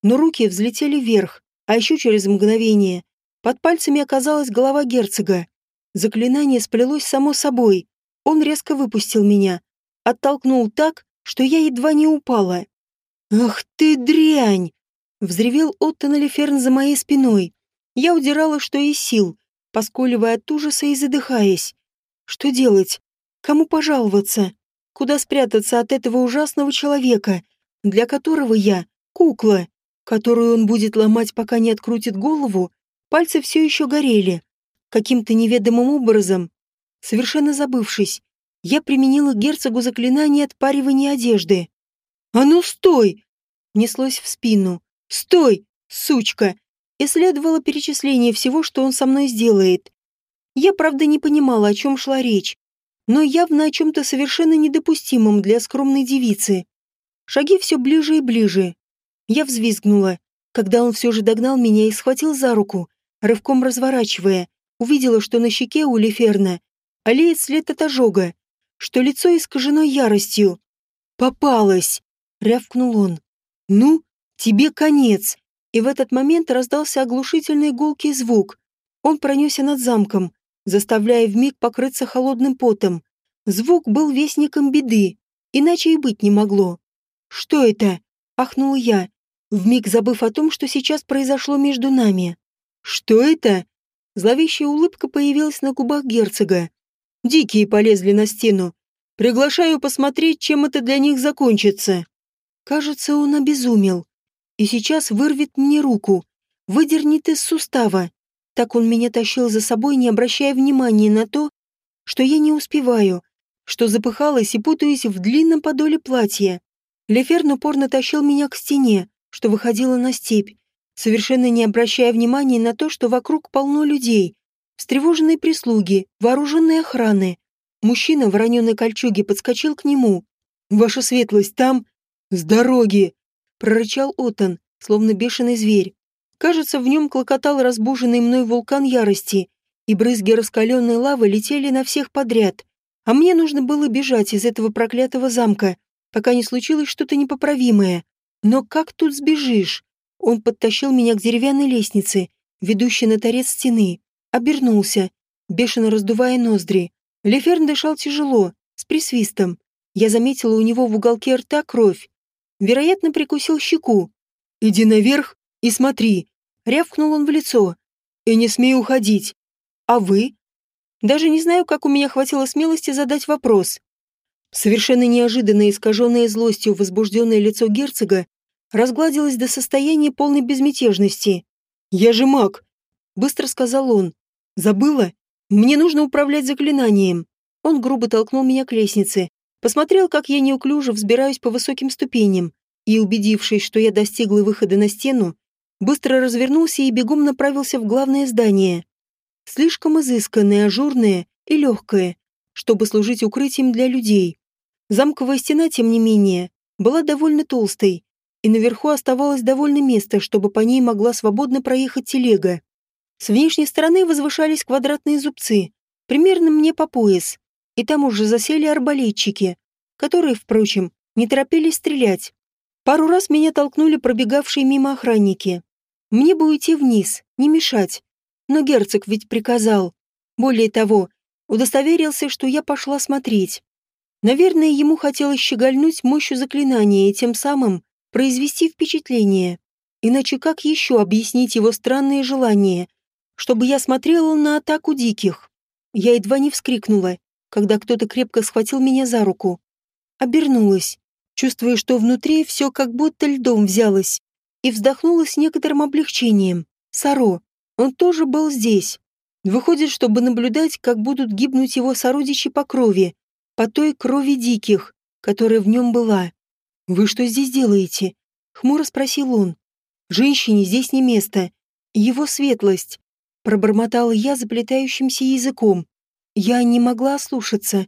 но руки взлетели вверх, а еще через мгновение под пальцами оказалась голова герцога. Заклинание сплелось само собой. Он резко выпустил меня, оттолкнул так, что я едва не упала. «Ах ты дрянь!» — взревел Оттон Элиферн за моей спиной. Я удирала, что из сил, поскуливая от ужаса и задыхаясь. Что делать? Кому пожаловаться? Куда спрятаться от этого ужасного человека, для которого я — кукла, которую он будет ломать, пока не открутит голову? Пальцы все еще горели. Каким-то неведомым образом, совершенно забывшись, я применила к герцогу заклинание отпаривания одежды. «А ну стой!» — неслось в спину. «Стой, сучка!» И следовало перечисление всего, что он со мной сделает. Я, правда, не понимала, о чем шла речь, но явно о чем-то совершенно недопустимом для скромной девицы. Шаги все ближе и ближе. Я взвизгнула, когда он все же догнал меня и схватил за руку, рывком разворачивая. Увидела, что на щеке у Леферна олеет след от ожога, что лицо искажено яростью. «Попалась!» — рявкнул он. «Ну, тебе конец!» И в этот момент раздался оглушительный гулкий звук. Он пронесся над замком, заставляя вмиг покрыться холодным потом. Звук был вестником беды, иначе и быть не могло. «Что это?» — ахнула я, вмиг забыв о том, что сейчас произошло между нами. «Что это?» Зловещая улыбка появилась на губах герцога. «Дикие полезли на стену. Приглашаю посмотреть, чем это для них закончится». Кажется, он обезумел. И сейчас вырвет мне руку, выдернет из сустава. Так он меня тащил за собой, не обращая внимания на то, что я не успеваю, что запыхалась и путаюсь в длинном подоле платья. Леферн упорно тащил меня к стене, что выходила на степь, совершенно не обращая внимания на то, что вокруг полно людей, встревоженной прислуги, вооруженной охраны. Мужчина в вороненой кольчуге подскочил к нему. «Ваша светлость там? С дороги!» — прорычал Оттон, словно бешеный зверь. Кажется, в нем клокотал разбуженный мной вулкан ярости, и брызги раскаленной лавы летели на всех подряд. А мне нужно было бежать из этого проклятого замка, пока не случилось что-то непоправимое. Но как тут сбежишь? Он подтащил меня к деревянной лестнице, ведущей на торец стены. Обернулся, бешено раздувая ноздри. Леферн дышал тяжело, с присвистом. Я заметила у него в уголке рта кровь. Вероятно, прикусил щеку. «Иди наверх и смотри», — рявкнул он в лицо. «И не смей уходить. А вы?» Даже не знаю, как у меня хватило смелости задать вопрос. Совершенно неожиданно искаженное злостью возбужденное лицо герцога разгладилось до состояния полной безмятежности. «Я же маг», — быстро сказал он. «Забыла? Мне нужно управлять заклинанием». Он грубо толкнул меня к лестнице, посмотрел, как я неуклюже взбираюсь по высоким ступеням, и, убедившись, что я достигла выхода на стену, быстро развернулся и бегом направился в главное здание. Слишком изысканное, ажурное и легкое, чтобы служить укрытием для людей. Замковая стена, тем не менее, была довольно толстой, и наверху оставалось довольно места, чтобы по ней могла свободно проехать телега. С внешней стороны возвышались квадратные зубцы, примерно мне по пояс, и там уже засели арбалетчики, которые, впрочем, не торопились стрелять. Пару раз меня толкнули пробегавшие мимо охранники. Мне бы уйти вниз, не мешать. Но герцог ведь приказал. Более того, удостоверился, что я пошла смотреть. Наверное, ему хотелось щегольнуть мощью заклинания и тем самым произвести впечатление. Иначе как еще объяснить его странные желания, чтобы я смотрела на атаку диких? Я едва не вскрикнула, когда кто-то крепко схватил меня за руку. Обернулась, чувствуя, что внутри все как будто льдом взялось, и вздохнула с некоторым облегчением. Саро, он тоже был здесь. Выходит, чтобы наблюдать, как будут гибнуть его сородичи по крови, по той крови диких, которая в нем была. «Вы что здесь делаете?» — хмуро спросил он. «Женщине здесь не место. Его светлость», — пробормотала я заплетающимся языком. Я не могла ослушаться.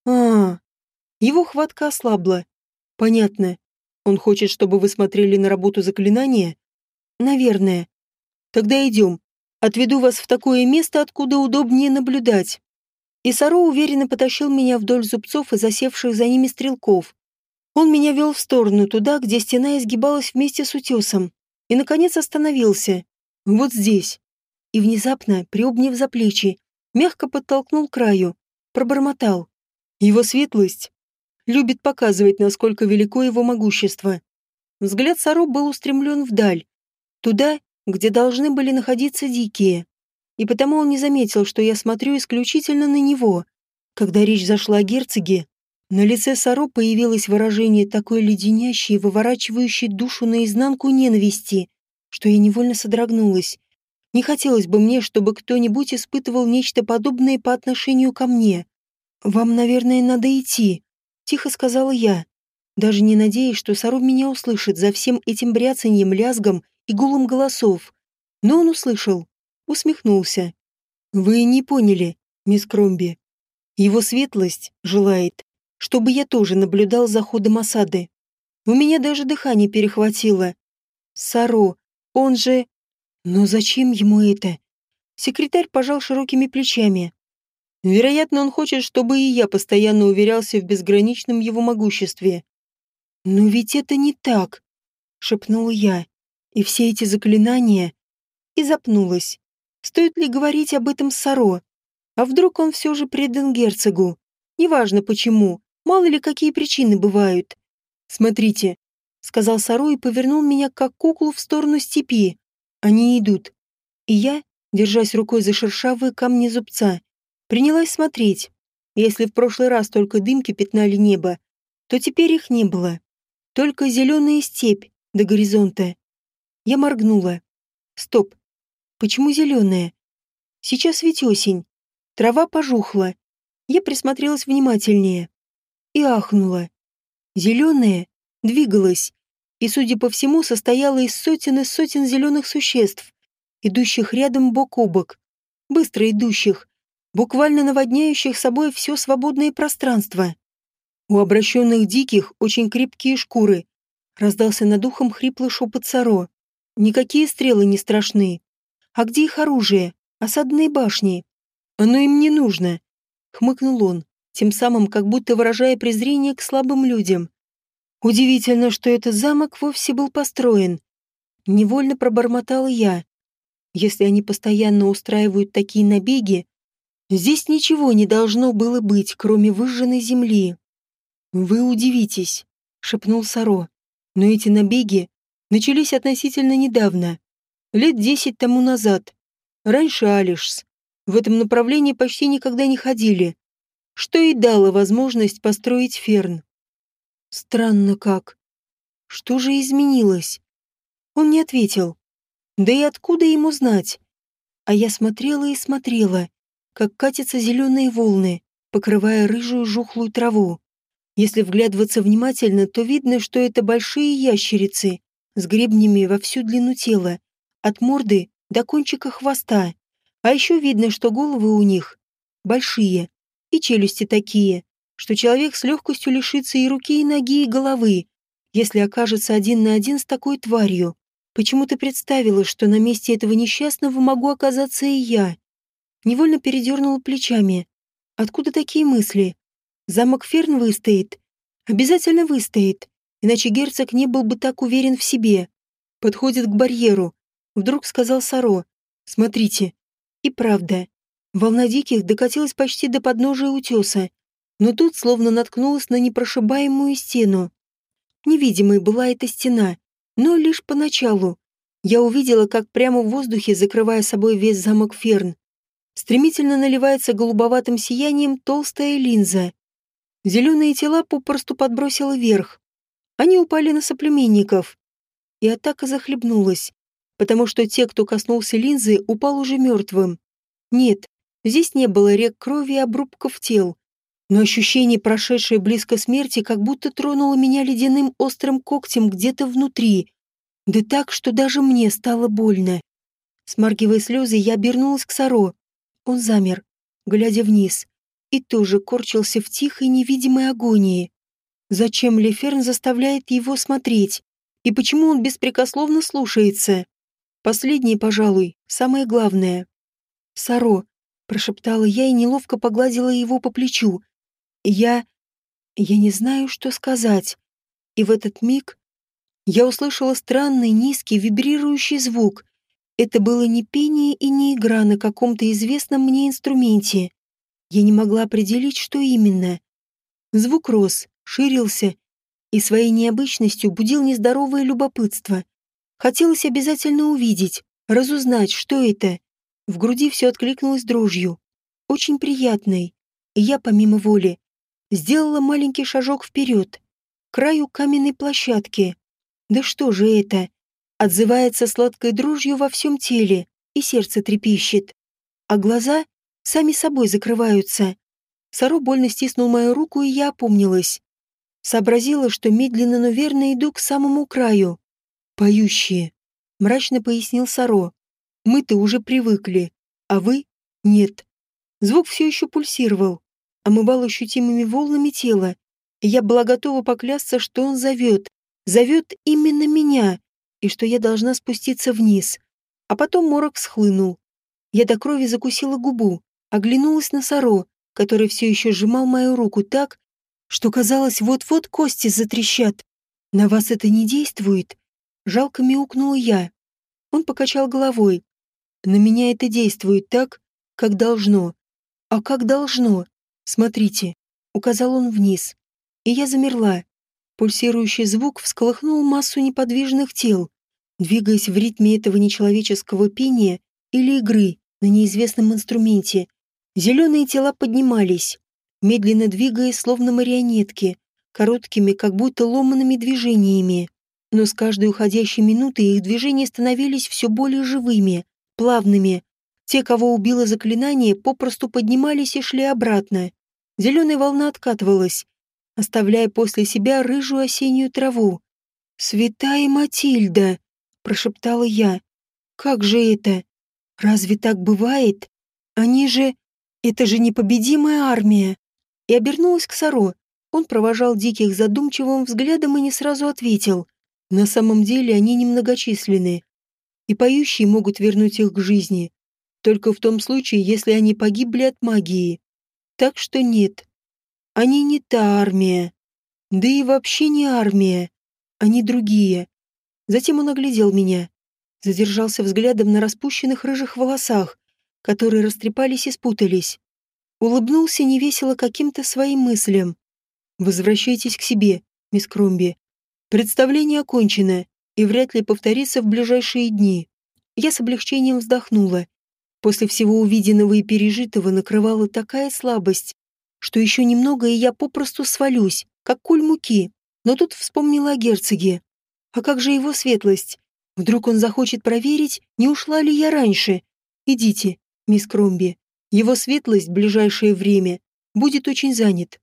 Его хватка ослабла. «Понятно. Он хочет, чтобы вы смотрели на работу заклинания?» «Наверное. Тогда идем. Отведу вас в такое место, откуда удобнее наблюдать». И Саро уверенно потащил меня вдоль зубцов и засевших за ними стрелков. Он меня вел в сторону, туда, где стена изгибалась вместе с утесом. и, наконец, остановился. Вот здесь. И внезапно, приобняв за плечи, мягко подтолкнул к краю, пробормотал. Его светлость любит показывать, насколько велико его могущество. Взгляд Саро был устремлен вдаль, туда, где должны были находиться дикие. И потому он не заметил, что я смотрю исключительно на него. Когда речь зашла о герцоге, на лице Саро появилось выражение такой леденящей, выворачивающей душу наизнанку ненависти, что я невольно содрогнулась. Не хотелось бы мне, чтобы кто-нибудь испытывал нечто подобное по отношению ко мне. «Вам, наверное, надо идти», — тихо сказала я, даже не надеясь, что Саро меня услышит за всем этим бряцаньем, лязгом и гулом голосов. Но он услышал, усмехнулся. «Вы не поняли, мисс Кромби. Его светлость желает, чтобы я тоже наблюдал за ходом осады. У меня даже дыхание перехватило. Саро, он же... Но зачем ему это?» Секретарь пожал широкими плечами. «Вероятно, он хочет, чтобы и я постоянно уверялся в безграничном его могуществе». «Но ведь это не так», — шепнула я. «И все эти заклинания...» И запнулась. Стоит ли говорить об этом Саро? А вдруг он все же предан герцогу? Неважно почему, мало ли какие причины бывают. «Смотрите», — сказал Саро и повернул меня как куклу в сторону степи. «Они идут». И я, держась рукой за шершавые камни зубца, принялась смотреть. Если в прошлый раз только дымки пятнали небо, то теперь их не было. Только зеленая степь до горизонта. Я моргнула. Стоп. Почему зеленая? Сейчас ведь осень. Трава пожухла. Я присмотрелась внимательнее. И ахнула. Зеленая двигалась. И, судя по всему, состояла из сотен и сотен зеленых существ, идущих рядом бок о бок. Быстро идущих. Буквально наводняющих собой все свободное пространство. У обращенных диких очень крепкие шкуры. Раздался над ухом хриплый шепот Саро. Никакие стрелы не страшны. А где их оружие? Осадные башни. Оно им не нужно. Хмыкнул он, тем самым как будто выражая презрение к слабым людям. Удивительно, что этот замок вовсе был построен. Невольно пробормотала я. Если они постоянно устраивают такие набеги, здесь ничего не должно было быть, кроме выжженной земли. «Вы удивитесь», — шепнул Саро. «Но эти набеги начались относительно недавно, лет 10 тому назад. Раньше Алишс в этом направлении почти никогда не ходили, что и дало возможность построить Ферн». «Странно как. Что же изменилось?» Он не ответил. Да и откуда ему знать? А я смотрела и смотрела, как катятся зеленые волны, покрывая рыжую жухлую траву. Если вглядываться внимательно, то видно, что это большие ящерицы с гребнями во всю длину тела, от морды до кончика хвоста. А еще видно, что головы у них большие, и челюсти такие, что человек с легкостью лишится и руки, и ноги, и головы, если окажется один на один с такой тварью. Почему-то представила, что на месте этого несчастного могу оказаться и я. Невольно передернула плечами. Откуда такие мысли? Замок Ферн выстоит. Обязательно выстоит. Иначе герцог не был бы так уверен в себе. Подходит к барьеру. Вдруг сказал Саро. Смотрите. И правда. Волна диких докатилась почти до подножия утеса. Но тут словно наткнулась на непрошибаемую стену. Невидимой была эта стена. Но лишь поначалу. Я увидела, как прямо в воздухе, закрывая собой весь замок Ферн, стремительно наливается голубоватым сиянием толстая линза. Зеленые тела попросту подбросило вверх. Они упали на соплеменников. И атака захлебнулась, потому что те, кто коснулся линзы, упал уже мертвым. Нет, здесь не было рек крови и обрубков тел. Но ощущение, прошедшее близко смерти, как будто тронуло меня ледяным острым когтем где-то внутри. Да так, что даже мне стало больно. Смаргивая слезы, я обернулась к Саро. Он замер, глядя вниз, и тоже корчился в тихой невидимой агонии. Зачем Леферн заставляет его смотреть? И почему он беспрекословно слушается? Последнее, пожалуй, самое главное. «Саро», — прошептала я и неловко погладила его по плечу. Я не знаю, что сказать. И в этот миг Я услышала странный, низкий, вибрирующий звук. Это было не пение и не игра на каком-то известном мне инструменте. Я не могла определить, что именно. Звук рос, ширился и своей необычностью будил нездоровое любопытство. Хотелось обязательно увидеть, разузнать, что это. В груди все откликнулось дрожью. Очень приятной. И я, помимо воли, сделала маленький шажок вперед, к краю каменной площадки. Да что же это? Отзывается сладкой дрожью во всем теле, и сердце трепещет. А глаза сами собой закрываются. Саро больно стиснул мою руку, и я опомнилась. Сообразила, что медленно, но верно иду к самому краю. «Поющие», — мрачно пояснил Саро. «Мы-то уже привыкли, а вы — нет». Звук все еще пульсировал, омывал ощутимыми волнами тело. И я была готова поклясться, что он зовет именно меня, и что я должна спуститься вниз. А потом морок схлынул. Я до крови закусила губу, оглянулась на Саро, который все еще сжимал мою руку так, что казалось, вот-вот кости затрещат. «На вас это не действует?» Жалко мяукнула я. Он покачал головой. «На меня это действует так, как должно». «А как должно?» «Смотрите», — указал он вниз. И я замерла. Пульсирующий звук всколыхнул массу неподвижных тел, двигаясь в ритме этого нечеловеческого пения или игры на неизвестном инструменте. Зеленые тела поднимались, медленно двигаясь, словно марионетки, короткими, как будто ломаными движениями. Но с каждой уходящей минутой их движения становились все более живыми, плавными. Те, кого убило заклинание, попросту поднимались и шли обратно. Зеленая волна откатывалась, оставляя после себя рыжую осеннюю траву. «Святая Матильда!» — прошептала я. «Как же это? Разве так бывает? Они же... Это же непобедимая армия!» И обернулась к Саро. Он провожал диких задумчивым взглядом и не сразу ответил. «На самом деле они немногочисленны, и поющие могут вернуть их к жизни, только в том случае, если они погибли от магии. Так что нет, они не та армия. Да и вообще не армия. Они другие». Затем он оглядел меня, задержался взглядом на распущенных рыжих волосах, которые растрепались и спутались. Улыбнулся невесело каким-то своим мыслям. «Возвращайтесь к себе, мисс Кромби. Представление окончено и вряд ли повторится в ближайшие дни». Я с облегчением вздохнула. После всего увиденного и пережитого накрывала такая слабость, что еще немного, и я попросту свалюсь, как куль муки. Но тут вспомнила о герцоге. А как же его светлость? Вдруг он захочет проверить, не ушла ли я раньше? Идите, мисс Кромби. Его светлость в ближайшее время будет очень занят.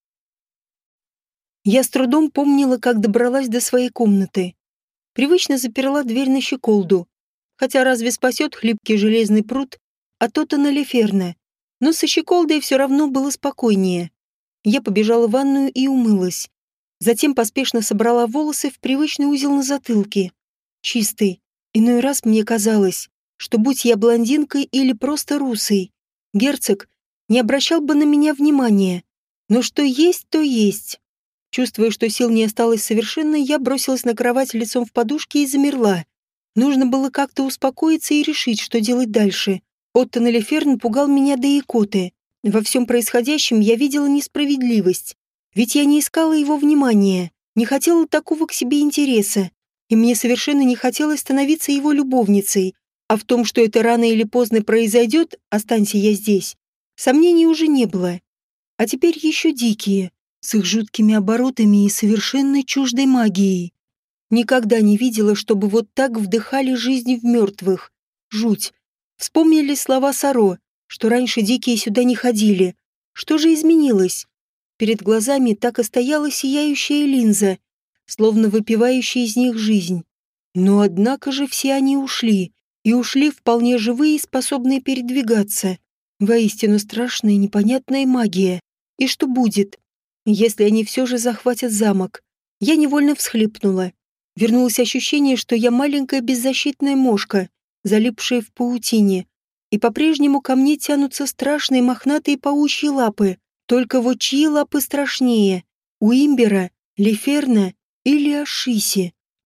Я с трудом помнила, как добралась до своей комнаты. Привычно заперла дверь на щеколду. Хотя разве спасет хлипкий железный пруд от Оттона Леферна? Но со щеколдой все равно было спокойнее. Я побежала в ванную и умылась. Затем поспешно собрала волосы в привычный узел на затылке. Чистый. Иной раз мне казалось, что будь я блондинкой или просто русой, герцог не обращал бы на меня внимания. Но что есть, то есть. Чувствуя, что сил не осталось совершенно, я бросилась на кровать лицом в подушке и замерла. Нужно было как-то успокоиться и решить, что делать дальше. Оттон Леферн пугал меня до икоты. Во всем происходящем я видела несправедливость. Ведь я не искала его внимания, не хотела такого к себе интереса. И мне совершенно не хотелось становиться его любовницей. А в том, что это рано или поздно произойдет, останься я здесь, сомнений уже не было. А теперь еще дикие, с их жуткими оборотами и совершенно чуждой магией. Никогда не видела, чтобы вот так вдыхали жизнь в мертвых. Жуть. Вспомнили слова Саро, что раньше дикие сюда не ходили. Что же изменилось? Перед глазами так и стояла сияющая линза, словно выпивающая из них жизнь. Но однако же все они ушли, и ушли вполне живые и способные передвигаться. Воистину страшная непонятная магия. И что будет, если они все же захватят замок? Я невольно всхлипнула. Вернулось ощущение, что я маленькая беззащитная мошка, залипшая в паутине. И по-прежнему ко мне тянутся страшные мохнатые паучьи лапы. Только вот чьи лапы страшнее? У Имбера, Леферна или Ашиси?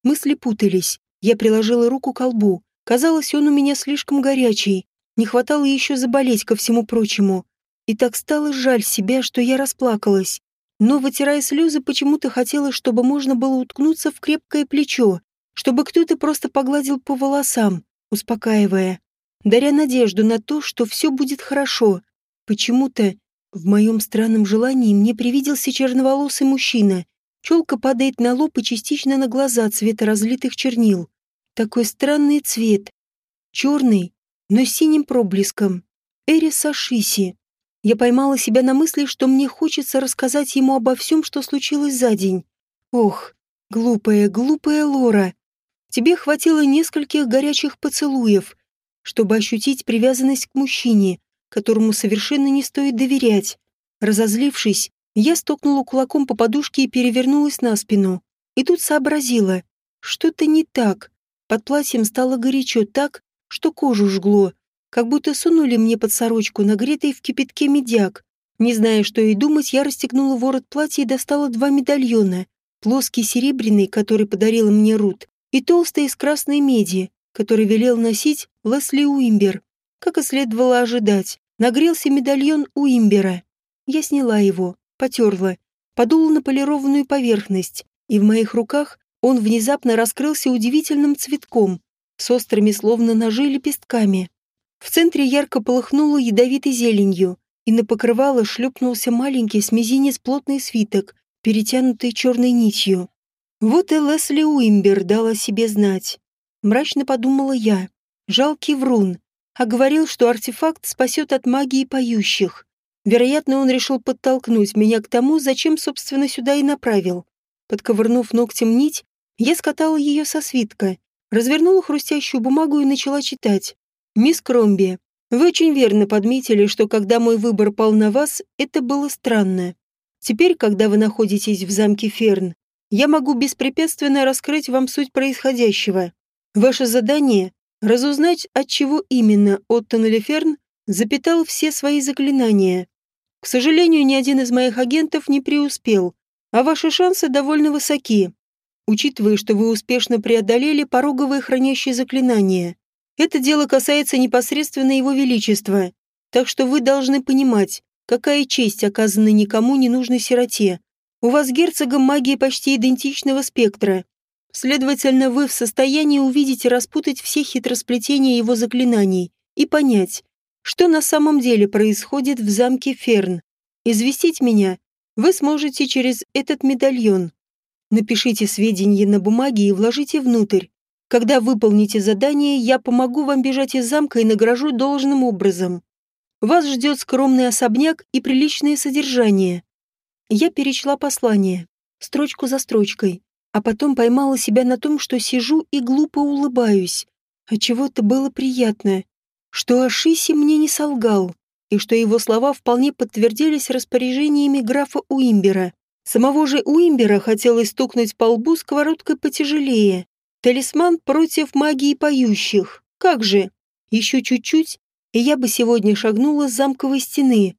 Мысли путались. Я приложила руку к колбу. Казалось, он у меня слишком горячий. Не хватало еще заболеть ко всему прочему. И так стало жаль себя, что я расплакалась. Но, вытирая слезы, почему-то хотелось, чтобы можно было уткнуться в крепкое плечо, чтобы кто-то просто погладил по волосам, успокаивая, даря надежду на то, что все будет хорошо. Почему-то в моем странном желании мне привиделся черноволосый мужчина. Челка падает на лоб и частично на глаза цвета разлитых чернил. Такой странный цвет. Черный, но с синим проблеском. Эрис Ашиси. Я поймала себя на мысли, что мне хочется рассказать ему обо всем, что случилось за день. Ох, глупая, глупая Лора. Тебе хватило нескольких горячих поцелуев, чтобы ощутить привязанность к мужчине, которому совершенно не стоит доверять. Разозлившись, я стукнула кулаком по подушке и перевернулась на спину. И тут сообразила, что-то не так. Под платьем стало горячо так, что кожу жгло, как будто сунули мне под сорочку нагретый в кипятке медяк. Не зная, что и думать, я расстегнула ворот платья и достала 2 медальона. Плоский серебряный, который подарила мне Рут, и толстый из красной меди, который велел носить Лесли Уимбер. Как и следовало ожидать, нагрелся медальон Уимбера. Я сняла его, потерла, подула на полированную поверхность, и в моих руках он внезапно раскрылся удивительным цветком, с острыми словно ножи лепестками. В центре ярко полыхнуло ядовитой зеленью, и на покрывало шлепнулся маленький с мизинец плотный свиток, перетянутый черной нитью. Вот и Лесли Уимбер дал о себе знать. Мрачно подумала я. Жалкий врун. А говорил, что артефакт спасет от магии поющих. Вероятно, он решил подтолкнуть меня к тому, зачем, собственно, сюда и направил. Подковырнув ногтем нить, я скатала ее со свитка, развернула хрустящую бумагу и начала читать. «Мисс Кромби, вы очень верно подметили, что когда мой выбор пал на вас, это было странно. Теперь, когда вы находитесь в замке Ферн, я могу беспрепятственно раскрыть вам суть происходящего. Ваше задание — разузнать, от чего именно Оттон Леферн запитал все свои заклинания. К сожалению, ни один из моих агентов не преуспел, а ваши шансы довольно высоки, учитывая, что вы успешно преодолели пороговые хранящие заклинания. Это дело касается непосредственно Его Величества, так что вы должны понимать, какая честь оказана никому не нужной сироте. У вас с герцогом магия почти идентичного спектра. Следовательно, вы в состоянии увидеть и распутать все хитросплетения его заклинаний и понять, что на самом деле происходит в замке Ферн. Известить меня вы сможете через этот медальон. Напишите сведения на бумаге и вложите внутрь. Когда выполните задание, я помогу вам бежать из замка и награжу должным образом. Вас ждет скромный особняк и приличное содержание». Я перечла послание, строчку за строчкой, а потом поймала себя на том, что сижу и глупо улыбаюсь. Отчего-то было приятно, что Ашиси мне не солгал, и что его слова вполне подтвердились распоряжениями графа Уимбера. Самого же Уимбера хотелось стукнуть по лбу сковородкой потяжелее. Талисман против магии поющих. Как же? Еще чуть-чуть, и я бы сегодня шагнула с замковой стены.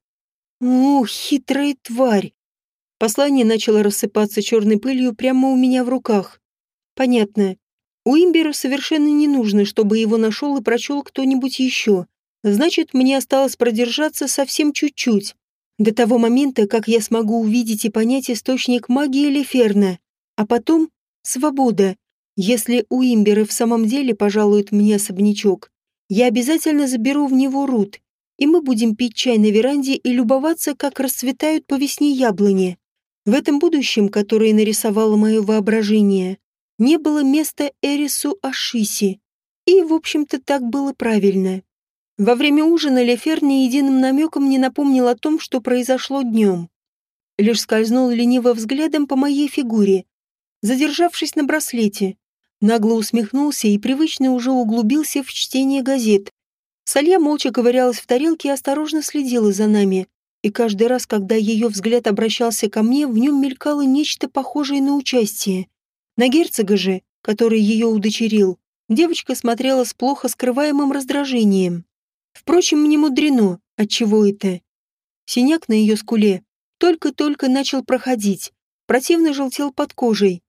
Ух, хитрая тварь. Послание начало рассыпаться черной пылью прямо у меня в руках. Понятно. Уимберу совершенно не нужно, чтобы его нашел и прочел кто-нибудь еще. Значит, мне осталось продержаться совсем чуть-чуть. До того момента, как я смогу увидеть и понять источник магии Леферна. А потом — свобода. Если Уимберы в самом деле пожалуют мне особнячок, я обязательно заберу в него Рут, и мы будем пить чай на веранде и любоваться, как расцветают по весне яблони. В этом будущем, которое нарисовало мое воображение, не было места Эрису Ашиси. И, в общем-то, так было правильно. Во время ужина Лефер ни единым намеком не напомнил о том, что произошло днем. Лишь скользнул лениво взглядом по моей фигуре, задержавшись на браслете. Нагло усмехнулся и привычно уже углубился в чтение газет. Салья молча ковырялась в тарелке и осторожно следила за нами. И каждый раз, когда ее взгляд обращался ко мне, в нем мелькало нечто похожее на участие. На герцога же, который ее удочерил, девочка смотрела с плохо скрываемым раздражением. Впрочем, не мудрено, отчего это. Синяк на ее скуле только-только начал проходить, противно желтел под кожей.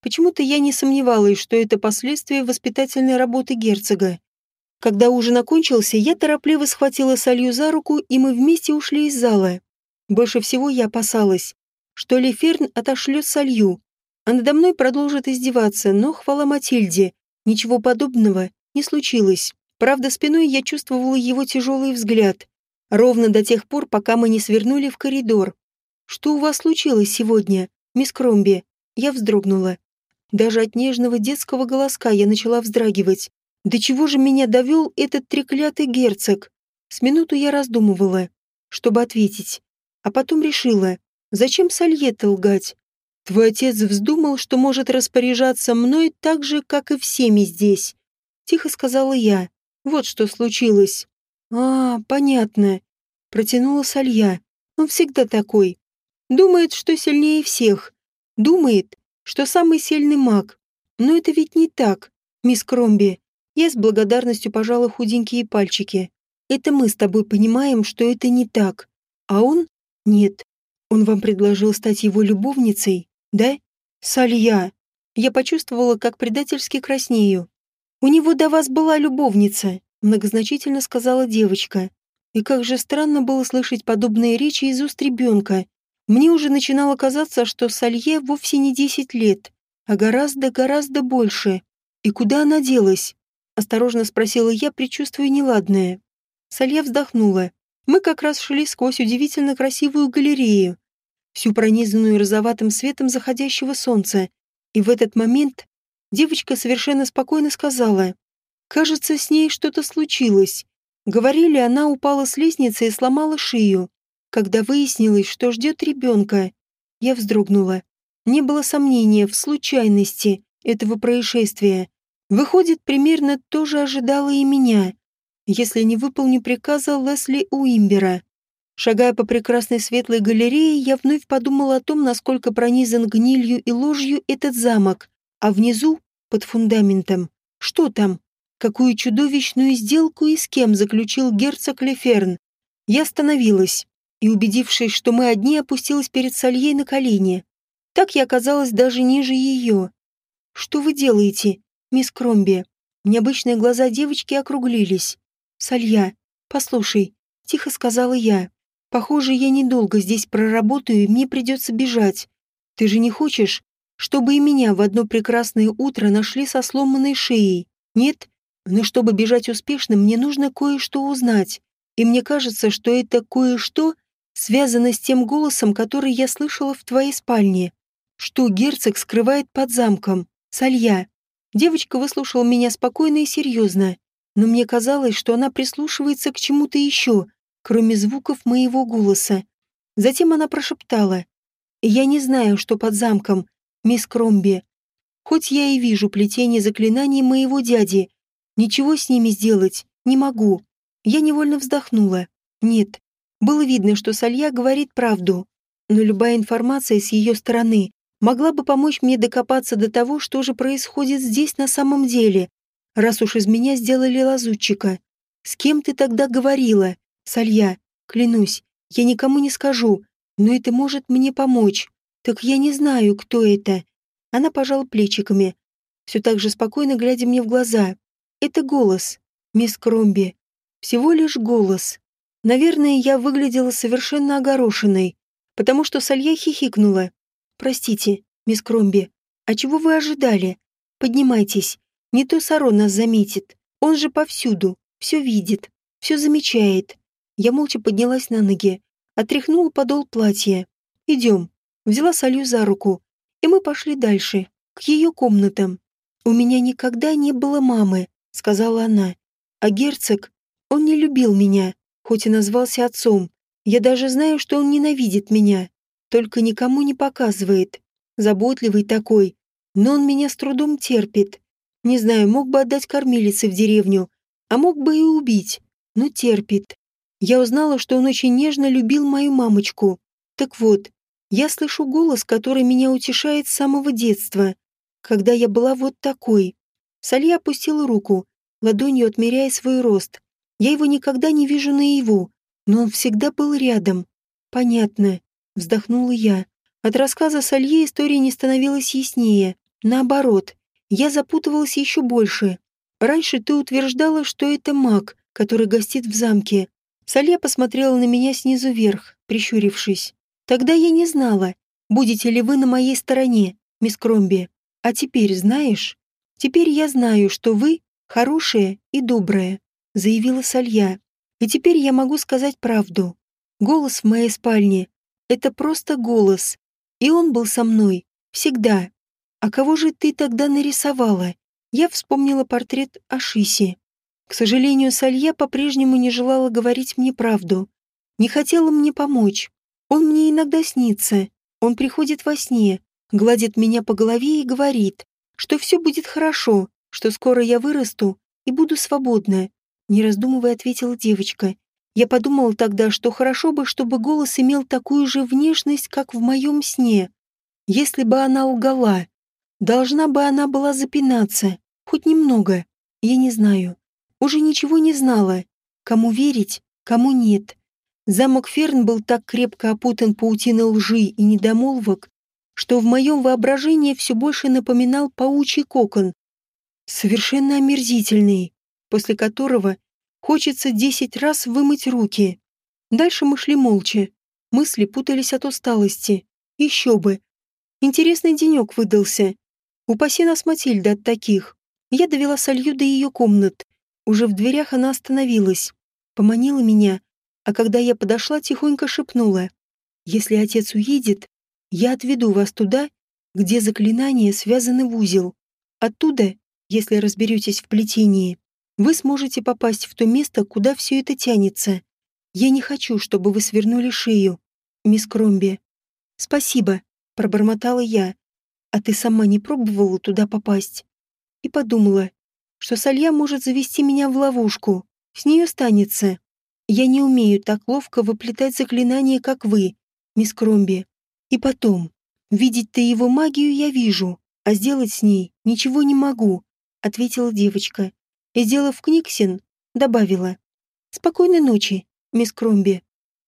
Почему-то я не сомневалась, что это последствия воспитательной работы герцога. Когда ужин окончился, я торопливо схватила Салью за руку, и мы вместе ушли из зала. Больше всего я опасалась, что Леферн отошлет Салью, а надо мной продолжит издеваться, но, хвала Матильде, ничего подобного не случилось. Правда, спиной я чувствовала его тяжелый взгляд, ровно до тех пор, пока мы не свернули в коридор. «Что у вас случилось сегодня, мисс Кромби?» Я вздрогнула. Даже от нежного детского голоска я начала вздрагивать. До чего же меня довел этот треклятый герцог? С минуту я раздумывала, чтобы ответить, а потом решила, зачем Сальетте лгать? Твой отец вздумал, что может распоряжаться мной так же, как и всеми здесь. Тихо сказала я. Вот что случилось. А, понятно. Протянула Салья. Он всегда такой. Думает, что сильнее всех. Думает, что самый сильный маг. Но это ведь не так, мисс Кромби. Я с благодарностью пожала худенькие пальчики. Это мы с тобой понимаем, что это не так. А он? Нет. Он вам предложил стать его любовницей, да? Салья. Я почувствовала, как предательски краснею. У него до вас была любовница, многозначительно сказала девочка. И как же странно было слышать подобные речи из уст ребенка. Мне уже начинало казаться, что Салье вовсе не 10 лет, а гораздо больше. И куда она делась? Осторожно спросила я, предчувствуя неладное. Салья вздохнула. Мы как раз шли сквозь удивительно красивую галерею, всю пронизанную розоватым светом заходящего солнца. И в этот момент девочка совершенно спокойно сказала: «Кажется, с ней что-то случилось». Говорили, она упала с лестницы и сломала шею. Когда выяснилось, что ждет ребенка, я вздрогнула. Не было сомнения в случайности этого происшествия. Выходит, примерно то же ожидало и меня, если не выполню приказа Лесли Уимбера. Шагая по прекрасной светлой галерее, я вновь подумала о том, насколько пронизан гнилью и ложью этот замок, а внизу, под фундаментом, что там? Какую чудовищную сделку и с кем заключил герцог Леферн? Я остановилась и, убедившись, что мы одни, опустилась перед Сальей на колени. Так я оказалась даже ниже ее. «Что вы делаете, мисс Кромби?» Необычные глаза девочки округлились. «Салья, послушай», — тихо сказала я. «Похоже, я недолго здесь проработаю, и мне придется бежать. Ты же не хочешь, чтобы и меня в одно прекрасное утро нашли со сломанной шеей? Нет? Но чтобы бежать успешно, мне нужно кое-что узнать. И мне кажется, что это кое-что связано с тем голосом, который я слышала в твоей спальне. Что герцог скрывает под замком? Салья». Девочка выслушала меня спокойно и серьезно, но мне казалось, что она прислушивается к чему-то еще, кроме звуков моего голоса. Затем она прошептала: «Я не знаю, что под замком, мисс Кромби. Хоть я и вижу плетение заклинаний моего дяди, ничего с ними сделать не могу». Я невольно вздохнула. Нет, было видно, что Салья говорит правду, но любая информация с ее стороны могла бы помочь мне докопаться до того, что же происходит здесь на самом деле, раз уж из меня сделали лазутчика. «С кем ты тогда говорила, Салья? Клянусь, я никому не скажу, но это может мне помочь. Так я не знаю, кто это». Она пожала плечиками, все так же спокойно глядя мне в глаза. «Это голос, мисс Кромби. Всего лишь голос». Наверное, я выглядела совершенно огорошенной, потому что Салья хихикнула. «Простите, мисс Кромби, а чего вы ожидали? Поднимайтесь, не то Саро нас заметит. Он же повсюду, все видит, все замечает». Я молча поднялась на ноги, отряхнула подол платья. «Идем». Взяла Салью за руку, и мы пошли дальше, к ее комнатам. «У меня никогда не было мамы», — сказала она. «А герцог, он не любил меня, хоть и назвался отцом. Я даже знаю, что он ненавидит меня, только никому не показывает. Заботливый такой, но он меня с трудом терпит. Не знаю, мог бы отдать кормилице в деревню, а мог бы и убить, но терпит. Я узнала, что он очень нежно любил мою мамочку. Так вот, я слышу голос, который меня утешает с самого детства, когда я была вот такой». Салья опустила руку, ладонью отмеряя свой рост. Я его никогда не вижу наяву, но он всегда был рядом. «Понятно», — вздохнула я. От рассказа Салье история не становилась яснее. Наоборот, я запутывалась еще больше. Раньше ты утверждала, что это маг, который гостит в замке. Салья посмотрела на меня снизу вверх, прищурившись. Тогда я не знала, будете ли вы на моей стороне, мисс Кромби. А теперь знаешь? Теперь я знаю, что вы хорошая и добрая, заявила Салья. И теперь я могу сказать правду. Голос в моей спальне — это просто голос. И он был со мной. Всегда. А кого же ты тогда нарисовала? Я вспомнила портрет Ашиси. К сожалению, Салья по-прежнему не желала говорить мне правду. Не хотела мне помочь. Он мне иногда снится. Он приходит во сне, гладит меня по голове и говорит, что все будет хорошо, что скоро я вырасту и буду свободна. Не раздумывая, ответила девочка. Я подумала тогда, что хорошо бы, чтобы голос имел такую же внешность, как в моем сне. Если бы она лгала, должна бы она была запинаться, хоть немного. Я не знаю. Уже ничего не знала. Кому верить, кому нет. Замок Ферн был так крепко опутан паутиной лжи и недомолвок, что в моем воображении все больше напоминал паучий кокон, совершенно омерзительный, после которого хочется 10 раз вымыть руки. Дальше мы шли молча. Мысли путались от усталости. Еще бы. Интересный денек выдался. Упаси нас, Матильда, от таких. Я довела Салью до ее комнат. Уже в дверях она остановилась. Поманила меня, а когда я подошла, тихонько шепнула. «Если отец уедет, я отведу вас туда, где заклинания связаны в узел. Оттуда, если разберетесь в плетении, вы сможете попасть в то место, куда все это тянется. Я не хочу, чтобы вы свернули шею, мисс Кромби». «Спасибо», — пробормотала я. «А ты сама не пробовала туда попасть?» И подумала, что Салья может завести меня в ловушку. С нее станется. Я не умею так ловко выплетать заклинания, как вы, мисс Кромби. И потом, видеть-то его магию я вижу, а сделать с ней ничего не могу», — ответила девочка. И, сделав книгсин, добавила. «Спокойной ночи, мисс Кромби».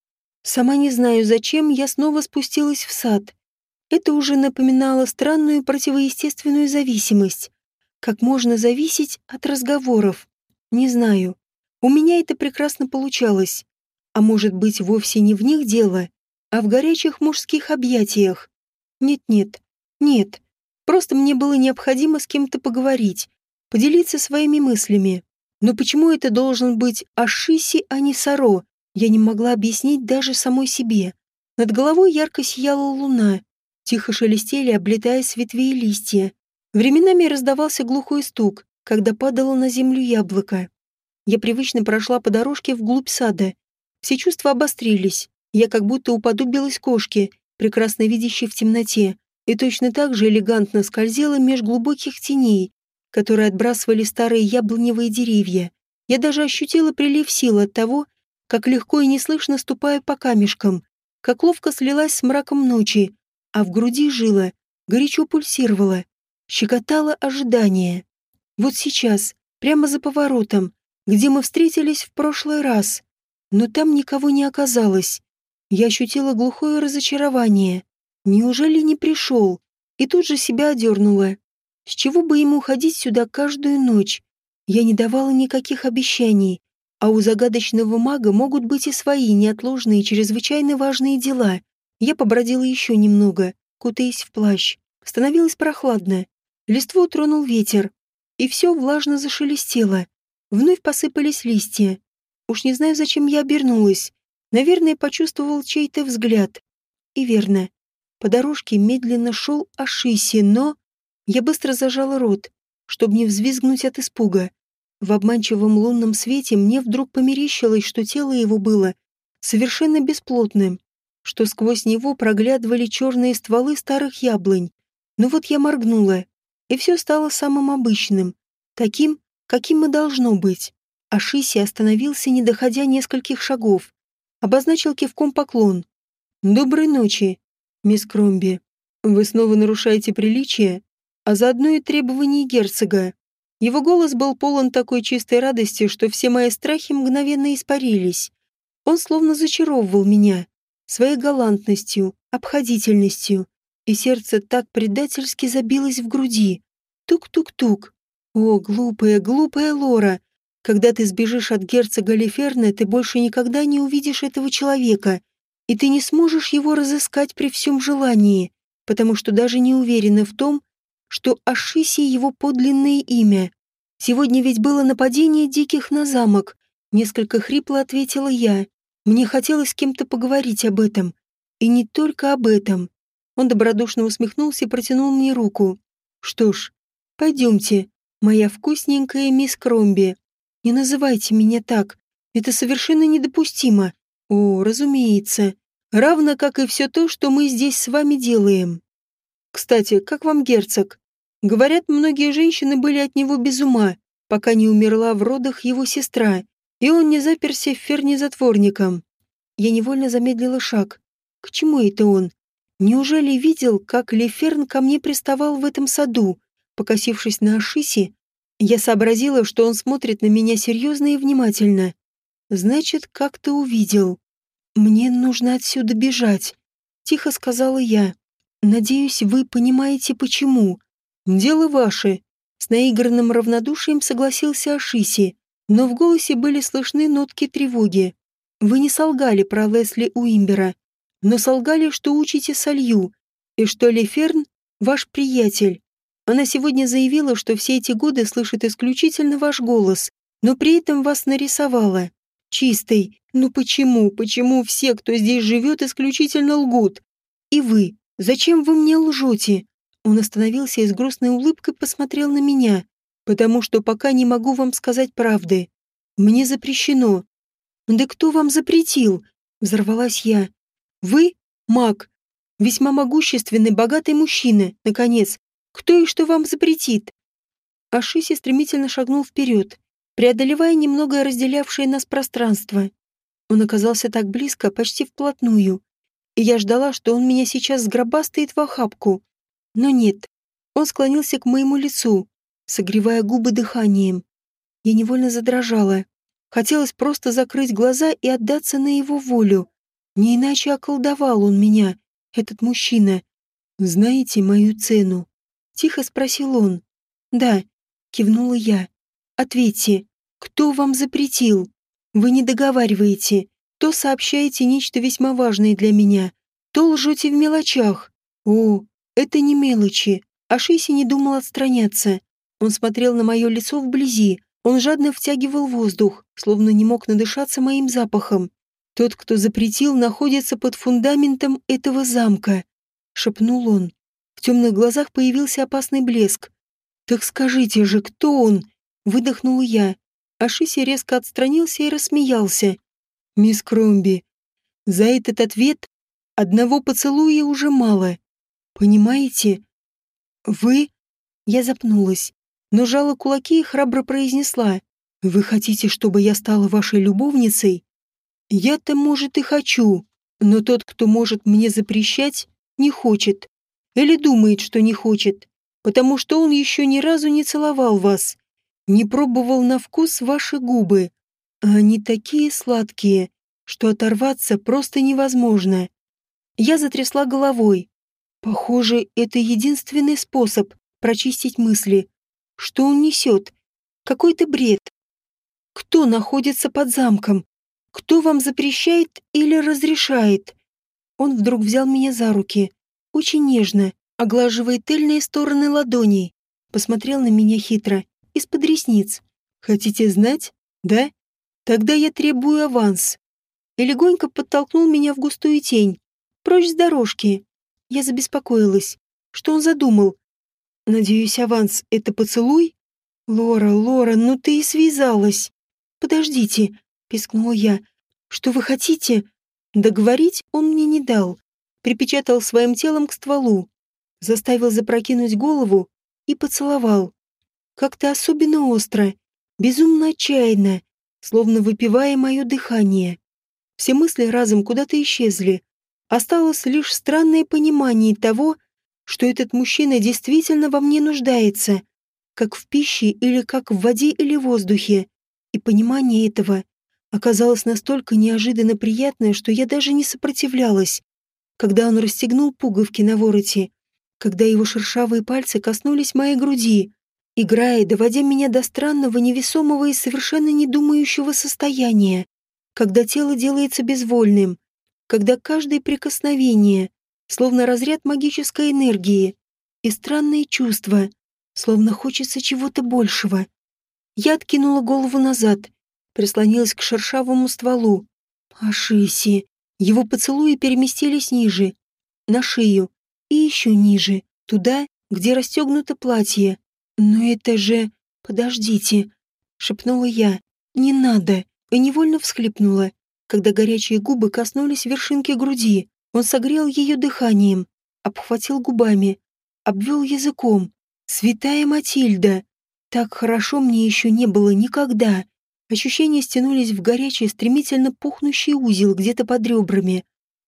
Сама не знаю, зачем я снова спустилась в сад. Это уже напоминало странную противоестественную зависимость. Как можно зависеть от разговоров? Не знаю. У меня это прекрасно получалось. А может быть, вовсе не в них дело, а в горячих мужских объятиях? Нет-нет, нет. Просто мне было необходимо с кем-то поговорить, поделиться своими мыслями. Но почему это должен быть Ашиси, а не Саро? Я не могла объяснить даже самой себе. Над головой ярко сияла луна. Тихо шелестели, облетая с ветвей листья. Временами раздавался глухой стук, когда падало на землю яблоко. Я привычно прошла по дорожке вглубь сада. Все чувства обострились. Я как будто уподобилась кошке, прекрасно видящей в темноте, и точно так же элегантно скользила меж глубоких теней, которые отбрасывали старые яблоневые деревья. Я даже ощутила прилив сил от того, как легко и неслышно ступаю по камешкам, как ловко слилась с мраком ночи, а в груди жило, горячо пульсировало, щекотало ожидание. Вот сейчас, прямо за поворотом, где мы встретились в прошлый раз, но там никого не оказалось. Я ощутила глухое разочарование. Неужели не пришел? И тут же себя одернула. С чего бы ему ходить сюда каждую ночь? Я не давала никаких обещаний, а у загадочного мага могут быть и свои неотложные чрезвычайно важные дела. Я побродила еще немного, кутаясь в плащ. Становилось прохладно. Листву тронул ветер, и все влажно зашелестело. Вновь посыпались листья. Уж не знаю, зачем я обернулась. Наверное, почувствовал чей-то взгляд. И верно. По дорожке медленно шел Ашиси, но... Я быстро зажала рот, чтобы не взвизгнуть от испуга. В обманчивом лунном свете мне вдруг померещилось, что тело его было совершенно бесплотным, что сквозь него проглядывали черные стволы старых яблонь. Но вот я моргнула, и все стало самым обычным, таким, каким и должно быть. Ашиси остановился, не доходя нескольких шагов, обозначил кивком поклон. «Доброй ночи, мисс Кромби. Вы снова нарушаете приличие, а заодно и требования герцога». Его голос был полон такой чистой радости, что все мои страхи мгновенно испарились. Он словно зачаровывал меня своей галантностью, обходительностью, и сердце так предательски забилось в груди. Тук-тук-тук. О, глупая, глупая Лора! Когда ты сбежишь от герцога Леферна, ты больше никогда не увидишь этого человека, и ты не сможешь его разыскать при всем желании, потому что даже не уверена в том, что Ашиси его подлинное имя. Сегодня ведь было нападение диких на замок. Несколько хрипло ответила я. Мне хотелось с кем-то поговорить об этом. И не только об этом. Он добродушно усмехнулся и протянул мне руку. Что ж, пойдемте, моя вкусненькая мисс Кромби. Не называйте меня так. Это совершенно недопустимо. О, разумеется. Равно как и все то, что мы здесь с вами делаем. Кстати, как вам герцог? Говорят, многие женщины были от него без ума, пока не умерла в родах его сестра, и он не заперся в Ферне затворником. Я невольно замедлила шаг. К чему это он? Неужели видел, как Леферн ко мне приставал в этом саду? Покосившись на Ашиси, я сообразила, что он смотрит на меня серьезно и внимательно. Значит, как-то увидел. «Мне нужно отсюда бежать», — тихо сказала я. «Надеюсь, вы понимаете, почему». «Дело ваше», — с наигранным равнодушием согласился Ашиси, но в голосе были слышны нотки тревоги. «Вы не солгали про Лесли Уимбера, но солгали, что учите солью, и что Леферн — ваш приятель. Она сегодня заявила, что все эти годы слышит исключительно ваш голос, но при этом вас нарисовала. Чистый. Ну почему все, кто здесь живет, исключительно лгут? И вы, зачем вы мне лжете?» Он остановился и с грустной улыбкой посмотрел на меня. «Потому что пока не могу вам сказать правды. Мне запрещено». «Да кто вам запретил?» — взорвалась я. «Вы, маг, весьма могущественный, богатый мужчина, наконец. Кто и что вам запретит?» Ашиси стремительно шагнул вперед, преодолевая немного разделявшее нас пространство. Он оказался так близко, почти вплотную, и я ждала, что он меня сейчас сгробастает в охапку. Но нет, он склонился к моему лицу, согревая губы дыханием. Я невольно задрожала. Хотелось просто закрыть глаза и отдаться на его волю. Не иначе околдовал он меня, этот мужчина. «Знаете мою цену?» — тихо спросил он. «Да», — кивнула я. «Ответьте, кто вам запретил? Вы не договариваете, то сообщаете нечто весьма важное для меня, то лжете в мелочах. О, это не мелочи». Ашиси не думал отстраняться. Он смотрел на мое лицо вблизи. Он жадно втягивал воздух, словно не мог надышаться моим запахом. «Тот, кто запретил, находится под фундаментом этого замка», — шепнул он. В темных глазах появился опасный блеск. «Так скажите же, кто он?» — выдохнула я. Ашиси резко отстранился и рассмеялся. «Мисс Кромби, за этот ответ одного поцелуя уже мало. Понимаете? Вы...» Я запнулась, но сжала кулаки и храбро произнесла. «Вы хотите, чтобы я стала вашей любовницей? Я-то, может, и хочу, но тот, кто может мне запрещать, не хочет. Или думает, что не хочет, потому что он еще ни разу не целовал вас, не пробовал на вкус ваши губы. А они такие сладкие, что оторваться просто невозможно». Я затрясла головой. Похоже, это единственный способ прочистить мысли. Что он несет? Какой-то бред. Кто находится под замком? Кто вам запрещает или разрешает? Он вдруг взял меня за руки, очень нежно, оглаживая тыльные стороны ладоней, посмотрел на меня хитро, из-под ресниц. «Хотите знать? Да? Тогда я требую аванс». И легонько подтолкнул меня в густую тень, прочь с дорожки. Я забеспокоилась. Что он задумал? «Надеюсь, аванс — это поцелуй?» «Лора, Лора, ну ты и связалась!» «Подождите!» — пискнула я. «Что вы хотите?» Договорить он мне не дал. Припечатал своим телом к стволу. Заставил запрокинуть голову и поцеловал. Как-то особенно остро, безумно отчаянно, словно выпивая мое дыхание. Все мысли разом куда-то исчезли. Осталось лишь странное понимание того, что этот мужчина действительно во мне нуждается, как в пище или как в воде или воздухе. И понимание этого оказалось настолько неожиданно приятное, что я даже не сопротивлялась. Когда он расстегнул пуговки на вороте когда его шершавые пальцы коснулись моей груди, играя, доводя меня до странного, невесомого и совершенно недумающего состояния, когда тело делается безвольным, когда каждое прикосновение, словно разряд магической энергии, и странные чувства, словно хочется чего-то большего. Я откинула голову назад, прислонилась к шершавому стволу. Ашиси. Его поцелуи переместились ниже, на шею, и еще ниже, туда, где расстегнуто платье. «Но это же... Подождите!» — шепнула я. «Не надо!» И невольно всхлипнула, когда горячие губы коснулись вершинки груди. Он согрел ее дыханием, обхватил губами, обвел языком. «Святая Матильда!» Так хорошо мне еще не было никогда. Ощущения стянулись в горячий, стремительно пухнущий узел где-то под ребрами.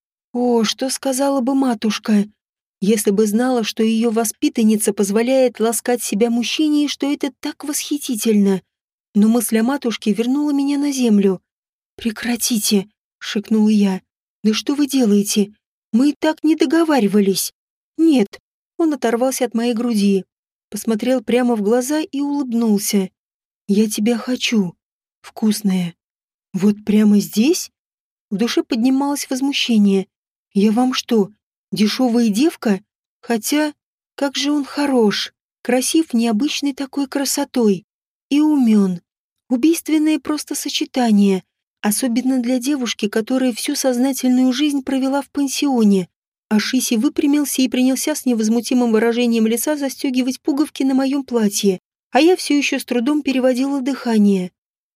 О, что сказала бы матушка, если бы знала, что ее воспитанница позволяет ласкать себя мужчине и что это так восхитительно. Но мысль о матушке вернула меня на землю. «Прекратите!» — шикнула я. «Да что вы делаете? Мы и так не договаривались». «Нет». Он оторвался от моей груди, посмотрел прямо в глаза и улыбнулся. «Я тебя хочу, вкусная». «Вот прямо здесь?» В душе поднималось возмущение. «Я вам что, дешевая девка? Хотя, как же он хорош, красив необычной такой красотой и умен. Убийственное просто сочетание, особенно для девушки, которая всю сознательную жизнь провела в пансионе». Ашиси выпрямился и принялся с невозмутимым выражением лица застегивать пуговки на моем платье, а я все еще с трудом переводила дыхание.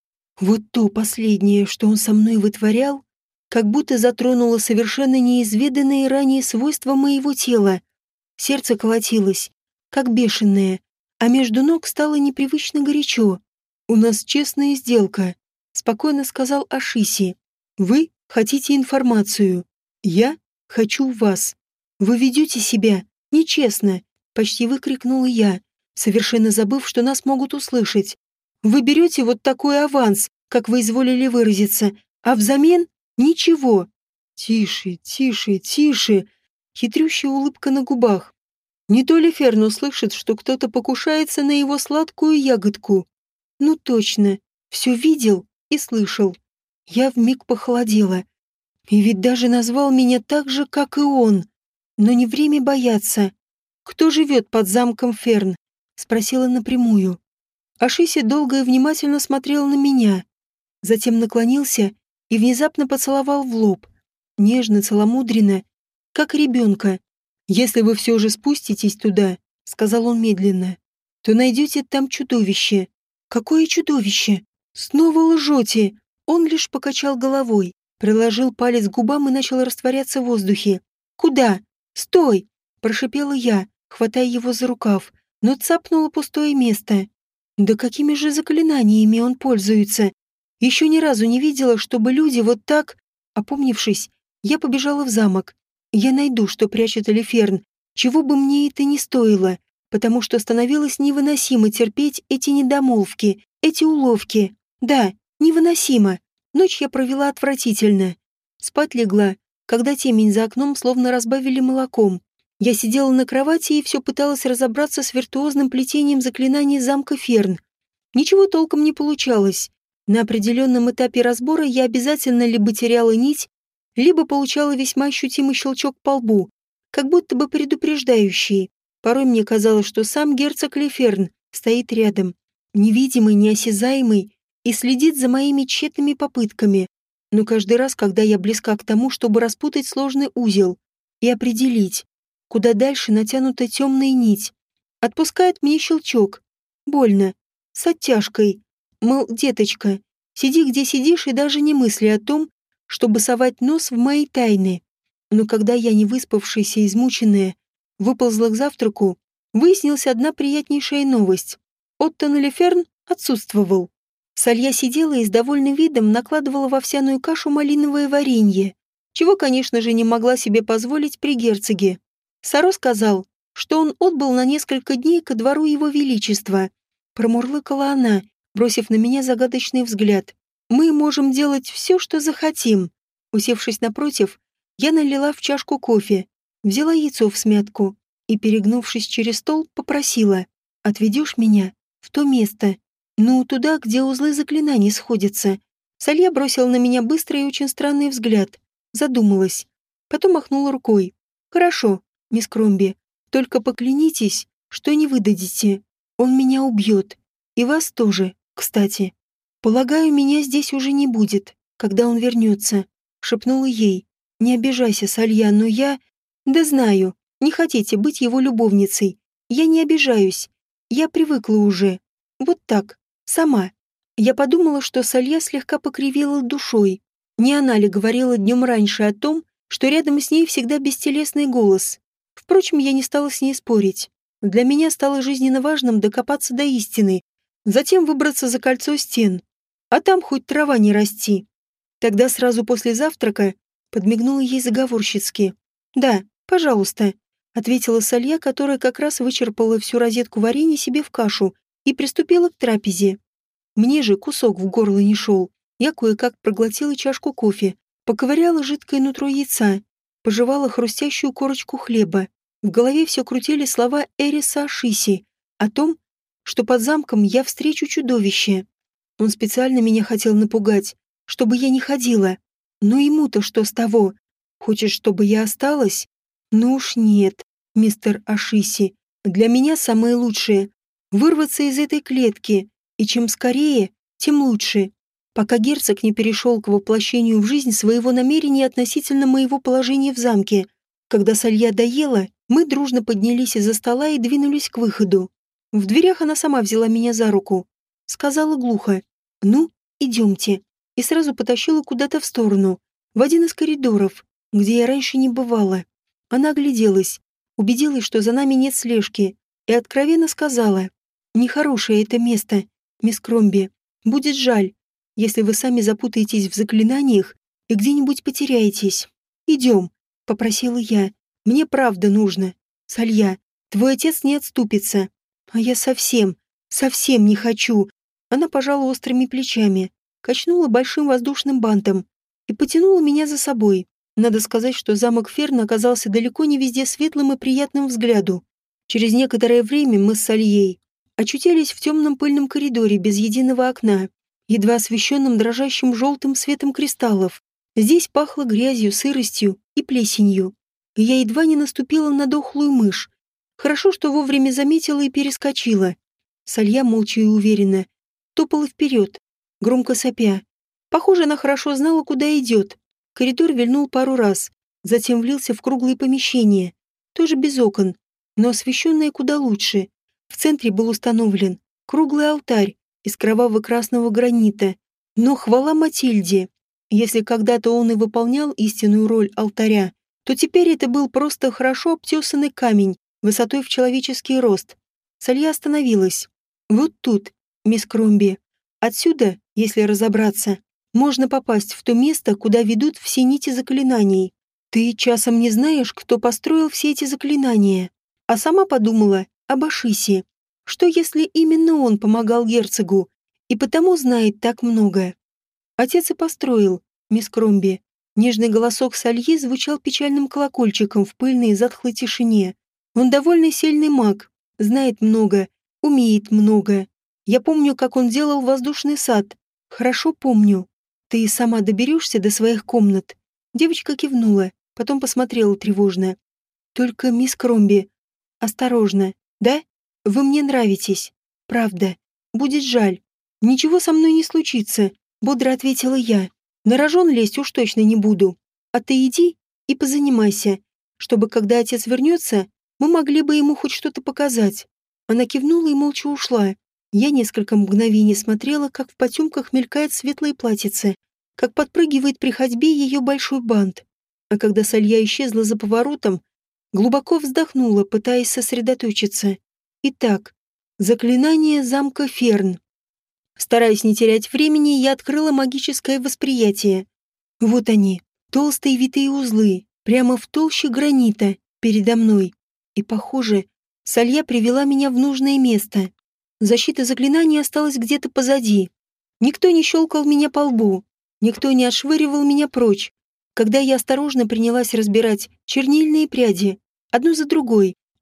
Вот то последнее, что он со мной вытворял, как будто затронуло совершенно неизведанные ранее свойства моего тела. Сердце колотилось, как бешеное, а между ног стало непривычно горячо. «У нас честная сделка», — спокойно сказал Ашиси. «Вы хотите информацию. Я хочу вас. Вы ведете себя нечестно», — почти выкрикнула я, совершенно забыв, что нас могут услышать. «Вы берете вот такой аванс, как вы изволили выразиться, а взамен ничего». «Тише, тише, тише!» Хитрющая улыбка на губах. Не то ли Ферн услышит, что кто-то покушается на его сладкую ягодку? Ну точно, все видел и слышал. Я вмиг похолодела. И ведь даже назвал меня так же, как и он. Но не время бояться. «Кто живет под замком Ферн?» — спросила напрямую. Ашиси долго и внимательно смотрел на меня. Затем наклонился и внезапно поцеловал в лоб. Нежно, целомудренно, как ребенка. «Если вы все же спуститесь туда», — сказал он медленно, — «то найдете там чудовище». «Какое чудовище? Снова лжете!» Он лишь покачал головой, приложил палец к губам и начал растворяться в воздухе. «Куда? Стой!» — прошипела я, хватая его за рукав, но цапнула пустое место. Да какими же заклинаниями он пользуется? Еще ни разу не видела, чтобы люди вот так... Опомнившись, я побежала в замок. Я найду, что прячет Элиферн, чего бы мне это ни стоило, потому что становилось невыносимо терпеть эти недомолвки, эти уловки. Да, невыносимо. Ночь я провела отвратительно. Спать легла, когда темень за окном словно разбавили молоком. Я сидела на кровати и все пыталась разобраться с виртуозным плетением заклинаний замка Ферн. Ничего толком не получалось. На определенном этапе разбора я обязательно либо теряла нить, либо получала весьма ощутимый щелчок по лбу, как будто бы предупреждающий. Порой мне казалось, что сам герцог Леферн стоит рядом, невидимый, неосязаемый, и следит за моими тщетными попытками. Но каждый раз, когда я близка к тому, чтобы распутать сложный узел и определить, куда дальше натянута темная нить, отпускает мне щелчок. Больно, с оттяжкой. Мол, деточка, сиди где сидишь и даже не мысли о том, чтобы совать нос в мои тайны. Но когда я, не выспавшаяся, измученная, выползла к завтраку, выяснилась одна приятнейшая новость. Оттон Леферн отсутствовал. Салья сидела и с довольным видом накладывала в овсяную кашу малиновое варенье, чего, конечно же, не могла себе позволить при герцоге. Саро сказал, что он отбыл на несколько дней ко двору его величества. Промурлыкала она, бросив на меня загадочный взгляд. «Мы можем делать все, что захотим». Усевшись напротив, я налила в чашку кофе, взяла яйцо в смятку и, перегнувшись через стол, попросила: «Отведешь меня в то место, ну, туда, где узлы заклинаний сходятся». Салья бросила на меня быстрый и очень странный взгляд, задумалась, потом махнула рукой. «Хорошо, мисс Кромби, только поклянитесь, что не выдадите. Он меня убьет. И вас тоже, кстати. Полагаю, меня здесь уже не будет, когда он вернется», — шепнула ей. «Не обижайся, Салья, но я... Да знаю, не хотите быть его любовницей. Я не обижаюсь. Я привыкла уже. Вот так, сама». Я подумала, что Салья слегка покривила душой. Не она ли говорила днем раньше о том, что рядом с ней всегда бестелесный голос? Впрочем, я не стала с ней спорить. Для меня стало жизненно важным докопаться до истины, затем выбраться за кольцо стен. А там хоть трава не расти. Тогда сразу после завтрака подмигнула ей заговорщицки. «Да, пожалуйста», — ответила Салья, которая как раз вычерпала всю розетку варенья себе в кашу и приступила к трапезе. Мне же кусок в горло не шел. Я кое-как проглотила чашку кофе, поковыряла жидкое нутро яйца, пожевала хрустящую корочку хлеба. В голове все крутили слова Эриса Ашиси о том, что под замком я встречу чудовище. Он специально меня хотел напугать, чтобы я не ходила. Но ему-то что с того? Хочет, чтобы я осталась? Ну уж нет, мистер Ашиси. Для меня самое лучшее — вырваться из этой клетки, и чем скорее, тем лучше, пока герцог не перешел к воплощению в жизнь своего намерения относительно моего положения в замке. Когда Салья доела, мы дружно поднялись из-за стола и двинулись к выходу. В дверях она сама взяла меня за руку, сказала глухо: «Ну, идемте», и сразу потащила куда-то в сторону, в один из коридоров, где я раньше не бывала. Она огляделась, убедилась, что за нами нет слежки, и откровенно сказала: «Нехорошее это место, мисс Кромби. Будет жаль, если вы сами запутаетесь в заклинаниях и где-нибудь потеряетесь. Идем», — попросила я. «Мне правда нужно. Салья, твой отец не отступится. А я совсем не хочу». Она пожала острыми плечами, качнула большим воздушным бантом и потянула меня за собой. Надо сказать, что замок Ферн оказался далеко не везде светлым и приятным взгляду. Через некоторое время мы с Сальей очутились в темном пыльном коридоре без единого окна, едва освещенном дрожащим желтым светом кристаллов. Здесь пахло грязью, сыростью и плесенью. Я едва не наступила на дохлую мышь. Хорошо, что вовремя заметила и перескочила. Салья молча и уверенно топала вперед, громко сопя. Похоже, она хорошо знала, куда идет. Коридор вильнул пару раз, затем влился в круглое помещение, тоже без окон, но освещенное куда лучше. В центре был установлен круглый алтарь из кроваво-красного гранита. Но хвала Матильде! Если когда-то он и выполнял истинную роль алтаря, то теперь это был просто хорошо обтесанный камень высотой в человеческий рост. Салья остановилась. «Вот тут, мисс Кромби. Отсюда, если разобраться, можно попасть в то место, куда ведут все нити заклинаний. Ты часом не знаешь, кто построил все эти заклинания?» А сама подумала об Ашисе. Что если именно он помогал герцогу и потому знает так много? Отец и построил, мисс Кромби. Нежный голосок Сальи звучал печальным колокольчиком в пыльной и затхлой тишине. Он довольно сильный маг, знает много, умеет много. Я помню, как он делал воздушный сад. Хорошо помню. Ты и сама доберешься до своих комнат?» Девочка кивнула, потом посмотрела тревожно. «Только, мисс Кромби, осторожно, да? Вы мне нравитесь. Правда. Будет жаль. Ничего со мной не случится», — бодро ответила я. «На рожон лезть уж точно не буду. А ты иди и позанимайся, чтобы, когда отец вернется, мы могли бы ему хоть что-то показать». Она кивнула и молча ушла. Я несколько мгновений смотрела, как в потемках мелькает светлое платьице, как подпрыгивает при ходьбе ее большой бант. А когда Салья исчезла за поворотом, глубоко вздохнула, пытаясь сосредоточиться. Итак, заклинание замка Ферн. Стараясь не терять времени, я открыла магическое восприятие. Вот они, толстые витые узлы, прямо в толще гранита, передо мной. И, похоже, Салья привела меня в нужное место. Защита заклинания осталась где-то позади. Никто не щелкал меня по лбу, никто не отшвыривал меня прочь, когда я осторожно принялась разбирать чернильные пряди, одну за другой,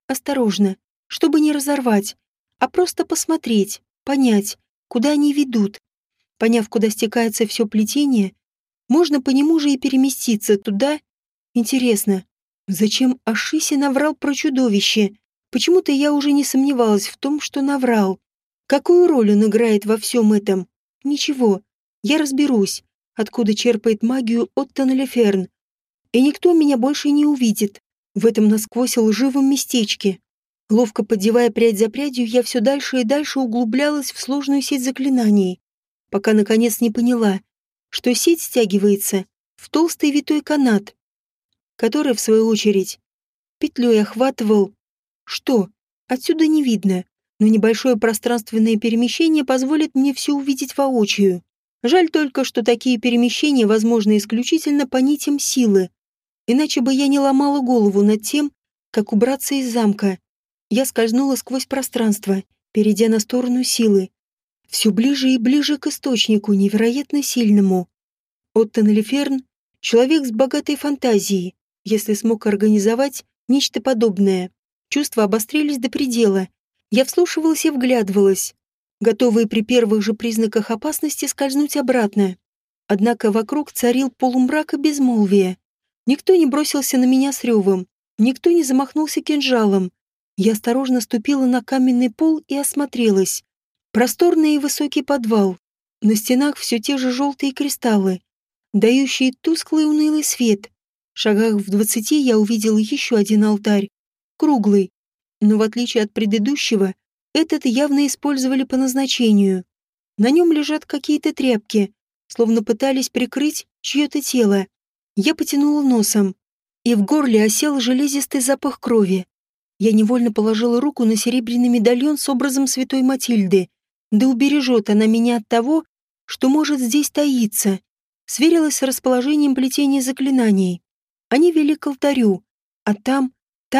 осторожно, чтобы не разорвать, а просто посмотреть, понять, куда они ведут. Поняв, куда стекается все плетение, можно по нему же и переместиться туда. Интересно, зачем Ашиси наврал про чудовище? Почему-то я уже не сомневалась в том, что наврал. Какую роль он играет во всем этом? Ничего, я разберусь, откуда черпает магию Оттон Леферн. И никто меня больше не увидит в этом насквозь лживом местечке. Ловко поддевая прядь за прядью, я все дальше и дальше углублялась в сложную сеть заклинаний, пока наконец не поняла, что сеть стягивается в толстый витой канат, который, в свою очередь, петлей охватывал. Что? Отсюда не видно, но небольшое пространственное перемещение позволит мне все увидеть воочию. Жаль только, что такие перемещения возможны исключительно по нитям силы, иначе бы я не ломала голову над тем, как убраться из замка. Я скользнула сквозь пространство, перейдя на сторону силы, все ближе и ближе к источнику, невероятно сильному. Оттон Леферн — человек с богатой фантазией, если смог организовать нечто подобное. Чувства обострились до предела. Я вслушивалась и вглядывалась, готовые при первых же признаках опасности скользнуть обратно. Однако вокруг царил полумрак и безмолвие. Никто не бросился на меня с ревом, никто не замахнулся кинжалом. Я осторожно ступила на каменный пол и осмотрелась. Просторный и высокий подвал. На стенах все те же желтые кристаллы, дающие тусклый унылый свет. В шагах в 20 я увидела еще один алтарь. Круглый. Но в отличие от предыдущего, этот явно использовали по назначению. На нем лежат какие-то тряпки, словно пытались прикрыть чье-то тело. Я потянула носом, и в горле осел железистый запах крови. Я невольно положила руку на серебряный медальон с образом святой Матильды. Да убережет она меня от того, что может здесь таиться. Сверилась с расположением плетения заклинаний. Они вели к алтарю, а там...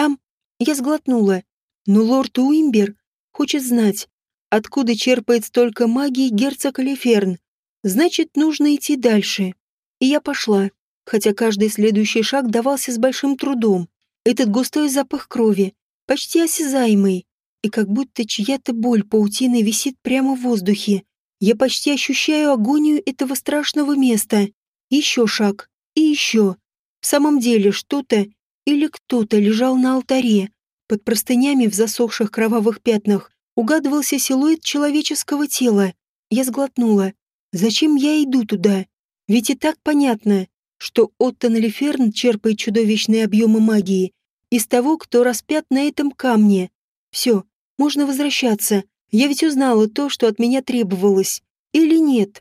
Я сглотнула. Но лорд Уимбер хочет знать, откуда черпает столько магии герцог Леферн. Значит, нужно идти дальше. И я пошла, хотя каждый следующий шаг давался с большим трудом. Этот густой запах крови, почти осязаемый, и как будто чья-то боль паутиной висит прямо в воздухе. Я почти ощущаю агонию этого страшного места. Еще шаг, и еще. В самом деле что-то или кто-то лежал на алтаре. Под простынями в засохших кровавых пятнах угадывался силуэт человеческого тела. Я сглотнула. Зачем я иду туда? Ведь и так понятно, что Оттон Леферн черпает чудовищные объемы магии из того, кто распят на этом камне. Все, можно возвращаться. Я ведь узнала то, что от меня требовалось. Или нет?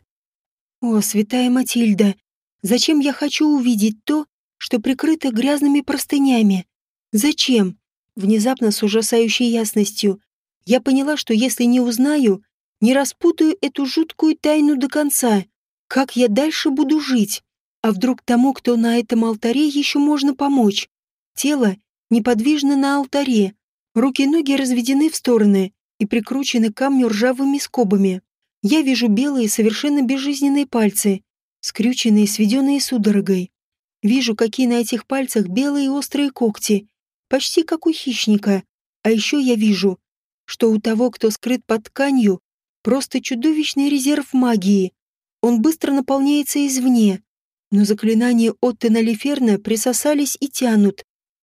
О, святая Матильда, зачем я хочу увидеть то, что прикрыто грязными простынями? Зачем? Внезапно, с ужасающей ясностью, я поняла, что если не узнаю, не распутаю эту жуткую тайну до конца, как я дальше буду жить? А вдруг тому, кто на этом алтаре, еще можно помочь? Тело неподвижно на алтаре, руки и ноги разведены в стороны и прикручены к камню ржавыми скобами. Я вижу белые, совершенно безжизненные пальцы, скрюченные, сведенные судорогой. Вижу, какие на этих пальцах белые острые когти, почти как у хищника. А еще я вижу, что у того, кто скрыт под тканью, просто чудовищный резерв магии. Он быстро наполняется извне. Но заклинания Оттона Леферна присосались и тянут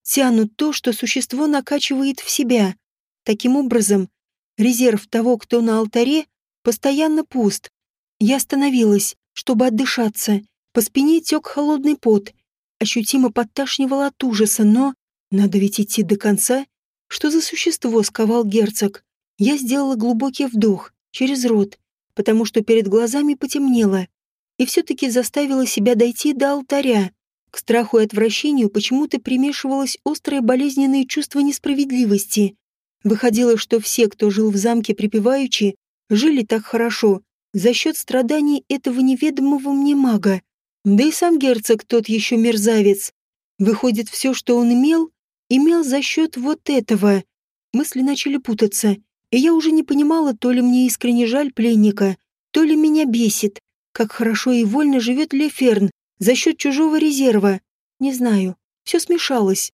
то, что существо накачивает в себя. Таким образом, резерв того, кто на алтаре, постоянно пуст. Я остановилась, чтобы отдышаться. По спине тек холодный пот. Ощутимо подташнивало от ужаса, но... Надо ведь идти до конца. Что за существо сковал герцог? Я сделала глубокий вдох через рот, потому что перед глазами потемнело. И все-таки заставила себя дойти до алтаря. К страху и отвращению почему-то примешивалось острое болезненное чувство несправедливости. Выходило, что все, кто жил в замке припеваючи, жили так хорошо за счет страданий этого неведомого мне мага. Да и сам герцог тот еще мерзавец. Выходит, все, что он имел за счет вот этого. Мысли начали путаться, и я уже не понимала, то ли мне искренне жаль пленника, то ли меня бесит, как хорошо и вольно живет Леферн за счет чужого резерва. Не знаю, все смешалось.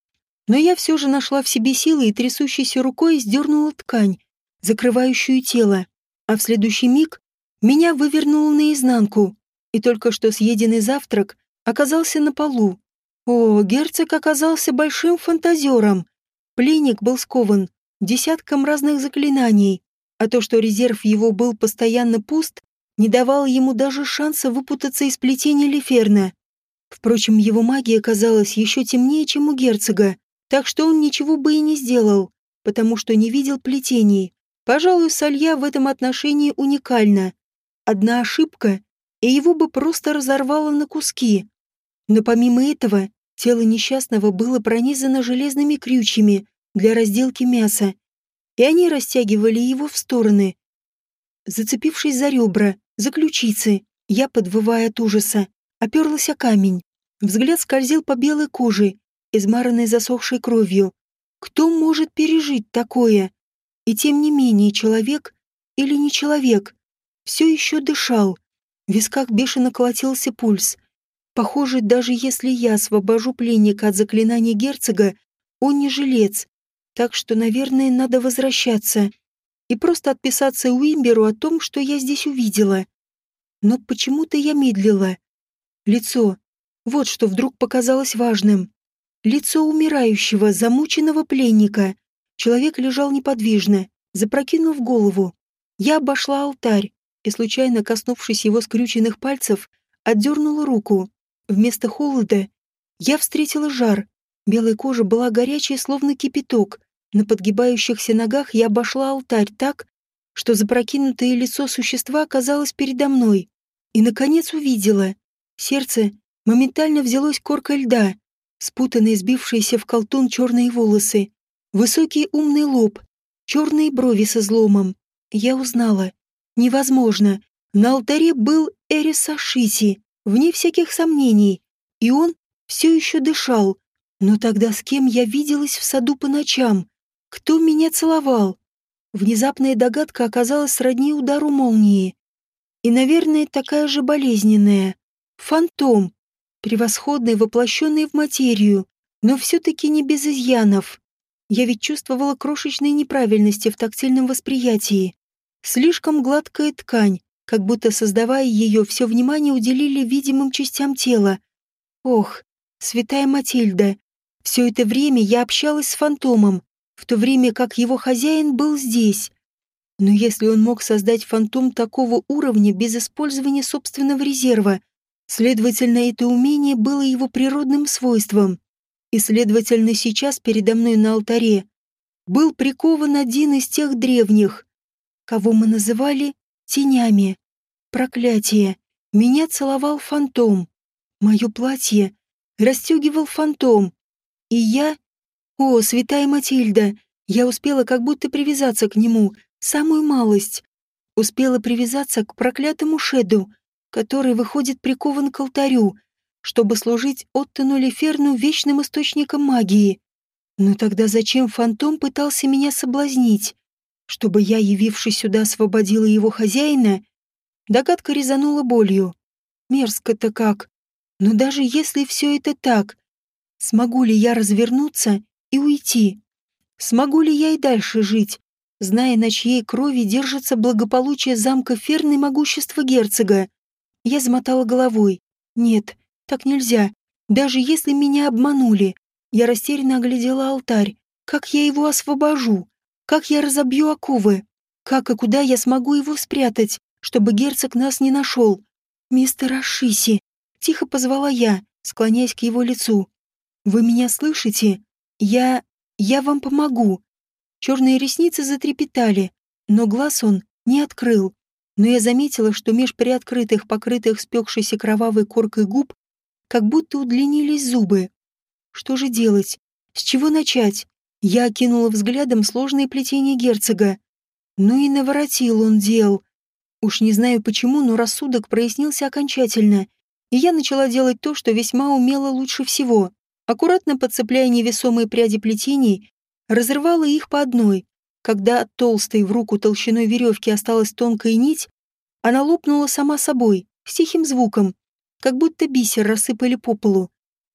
Но я все же нашла в себе силы и трясущейся рукой сдернула ткань, закрывающую тело, а в следующий миг меня вывернуло наизнанку, и только что съеденный завтрак оказался на полу. О, герцог оказался большим фантазером. Пленник был скован десятком разных заклинаний, а то, что резерв его был постоянно пуст, не давало ему даже шанса выпутаться из плетения Леферна. Впрочем, его магия казалась еще темнее, чем у герцога, так что он ничего бы и не сделал, потому что не видел плетений. Пожалуй, Салья в этом отношении уникальна. Одна ошибка, и его бы просто разорвало на куски. Но помимо этого, тело несчастного было пронизано железными крючьями для разделки мяса, и они растягивали его в стороны. Зацепившись за ребра, за ключицы, я, подвывая от ужаса, оперлась о камень. Взгляд скользил по белой коже, измаранной засохшей кровью. Кто может пережить такое? И тем не менее человек или не человек все еще дышал. В висках бешено колотился пульс. Похоже, даже если я освобожу пленника от заклинания герцога, он не жилец. Так что, наверное, надо возвращаться и просто отписаться Уимберу о том, что я здесь увидела. Но почему-то я медлила. Лицо. Вот что вдруг показалось важным. Лицо умирающего, замученного пленника. Человек лежал неподвижно, запрокинув голову. Я обошла алтарь и, случайно коснувшись его скрюченных пальцев, отдернула руку. Вместо холода я встретила жар. Белая кожа была горячей, словно кипяток. На подгибающихся ногах я обошла алтарь так, что запрокинутое лицо существа оказалось передо мной. И, наконец, увидела. Сердце моментально взялось коркой льда, спутанные, сбившиеся в колтун черные волосы, высокий умный лоб, черные брови с изломом. Я узнала. Невозможно. На алтаре был Эрис Ашити, вне всяких сомнений, и он все еще дышал. Но тогда с кем я виделась в саду по ночам? Кто меня целовал? Внезапная догадка оказалась сродни удару молнии. И, наверное, такая же болезненная. Фантом. Превосходный, воплощенный в материю, но все-таки не без изъянов. Я ведь чувствовала крошечные неправильности в тактильном восприятии. Слишком гладкая ткань, как будто, создавая ее, все внимание уделили видимым частям тела. Ох, святая Матильда, все это время я общалась с фантомом, в то время как его хозяин был здесь. Но если он мог создать фантом такого уровня без использования собственного резерва, следовательно, это умение было его природным свойством. И, следовательно, сейчас передо мной на алтаре был прикован один из тех древних, кого мы называли тенями. Проклятие. Меня целовал фантом. Мое платье расстегивал фантом. И я... О, святая Матильда! Я успела как будто привязаться к нему, самую малость. Успела привязаться к проклятому Шеду, который, выходит, прикован к алтарю, чтобы служить Оттону Леферну вечным источником магии. Но тогда зачем фантом пытался меня соблазнить? Чтобы я, явившись сюда, освободила его хозяина? Догадка резанула болью. Мерзко-то как. Но даже если все это так, смогу ли я развернуться и уйти? Смогу ли я и дальше жить, зная, на чьей крови держится благополучие замка Ферн и могущество герцога? Я замотала головой. Нет, так нельзя. Даже если меня обманули. Я растерянно оглядела алтарь. Как я его освобожу? Как я разобью оковы? Как и куда я смогу его спрятать, чтобы герцог нас не нашел? «Мистер Ашиси!» — тихо позвала я, склоняясь к его лицу. «Вы меня слышите? Я вам помогу». Черные ресницы затрепетали, но глаз он не открыл. Но я заметила, что меж приоткрытых, покрытых спекшейся кровавой коркой губ, как будто удлинились зубы. Что же делать? С чего начать? Я окинула взглядом сложные плетения герцога. Ну и наворотил он дел. Уж не знаю почему, но рассудок прояснился окончательно, и я начала делать то, что весьма умела лучше всего. Аккуратно подцепляя невесомые пряди плетений, разрывала их по одной. Когда от толстой в руку толщиной веревки осталась тонкая нить, она лопнула сама собой, с тихим звуком, как будто бисер рассыпали по полу.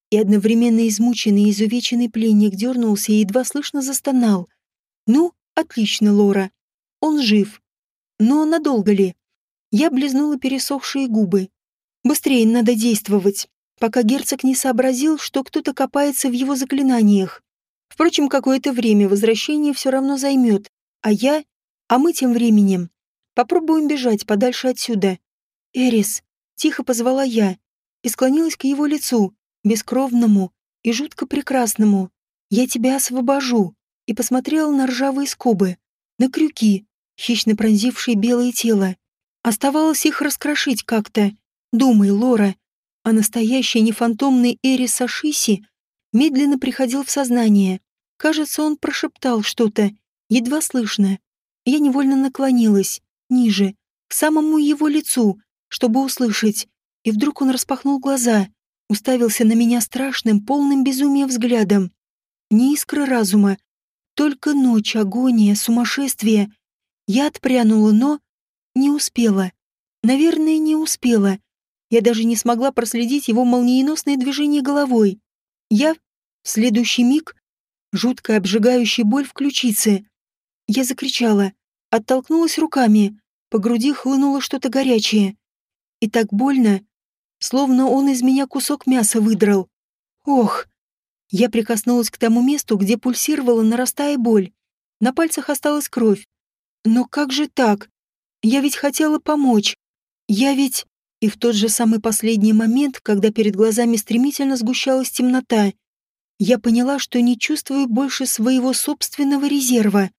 и одновременно измученный и изувеченный пленник дернулся и едва слышно застонал. «Ну, отлично, Лора. Он жив. Но надолго ли?» Я облизнула пересохшие губы. «Быстрее надо действовать, пока герцог не сообразил, что кто-то копается в его заклинаниях. Впрочем, какое-то время возвращение все равно займет, а мы тем временем попробуем бежать подальше отсюда. Эрис!» — тихо позвала я и склонилась к его лицу, бескровному и жутко прекрасному. «Я тебя освобожу!» И посмотрела на ржавые скобы, на крюки, хищно пронзившие белое тело. Оставалось их раскрошить как-то. Думай, Лора. А настоящий нефантомный Эрис Ашиси медленно приходил в сознание. Кажется, он прошептал что-то, едва слышно. Я невольно наклонилась, ниже, к самому его лицу, чтобы услышать. И вдруг он распахнул глаза, уставился на меня страшным, полным безумия взглядом. Не искры разума, только ночь, агония, сумасшествие. Я отпрянула, но не успела. Наверное, не успела. Я даже не смогла проследить его молниеносное движение головой. В следующий миг, жуткая обжигающая боль в ключице. Я закричала, оттолкнулась руками, по груди хлынуло что-то горячее. И так больно, словно он из меня кусок мяса выдрал. Ох! Я прикоснулась к тому месту, где пульсировала, нарастая боль. На пальцах осталась кровь. Но как же так? Я ведь хотела помочь. И в тот же самый последний момент, когда перед глазами стремительно сгущалась темнота, я поняла, что не чувствую больше своего собственного резерва.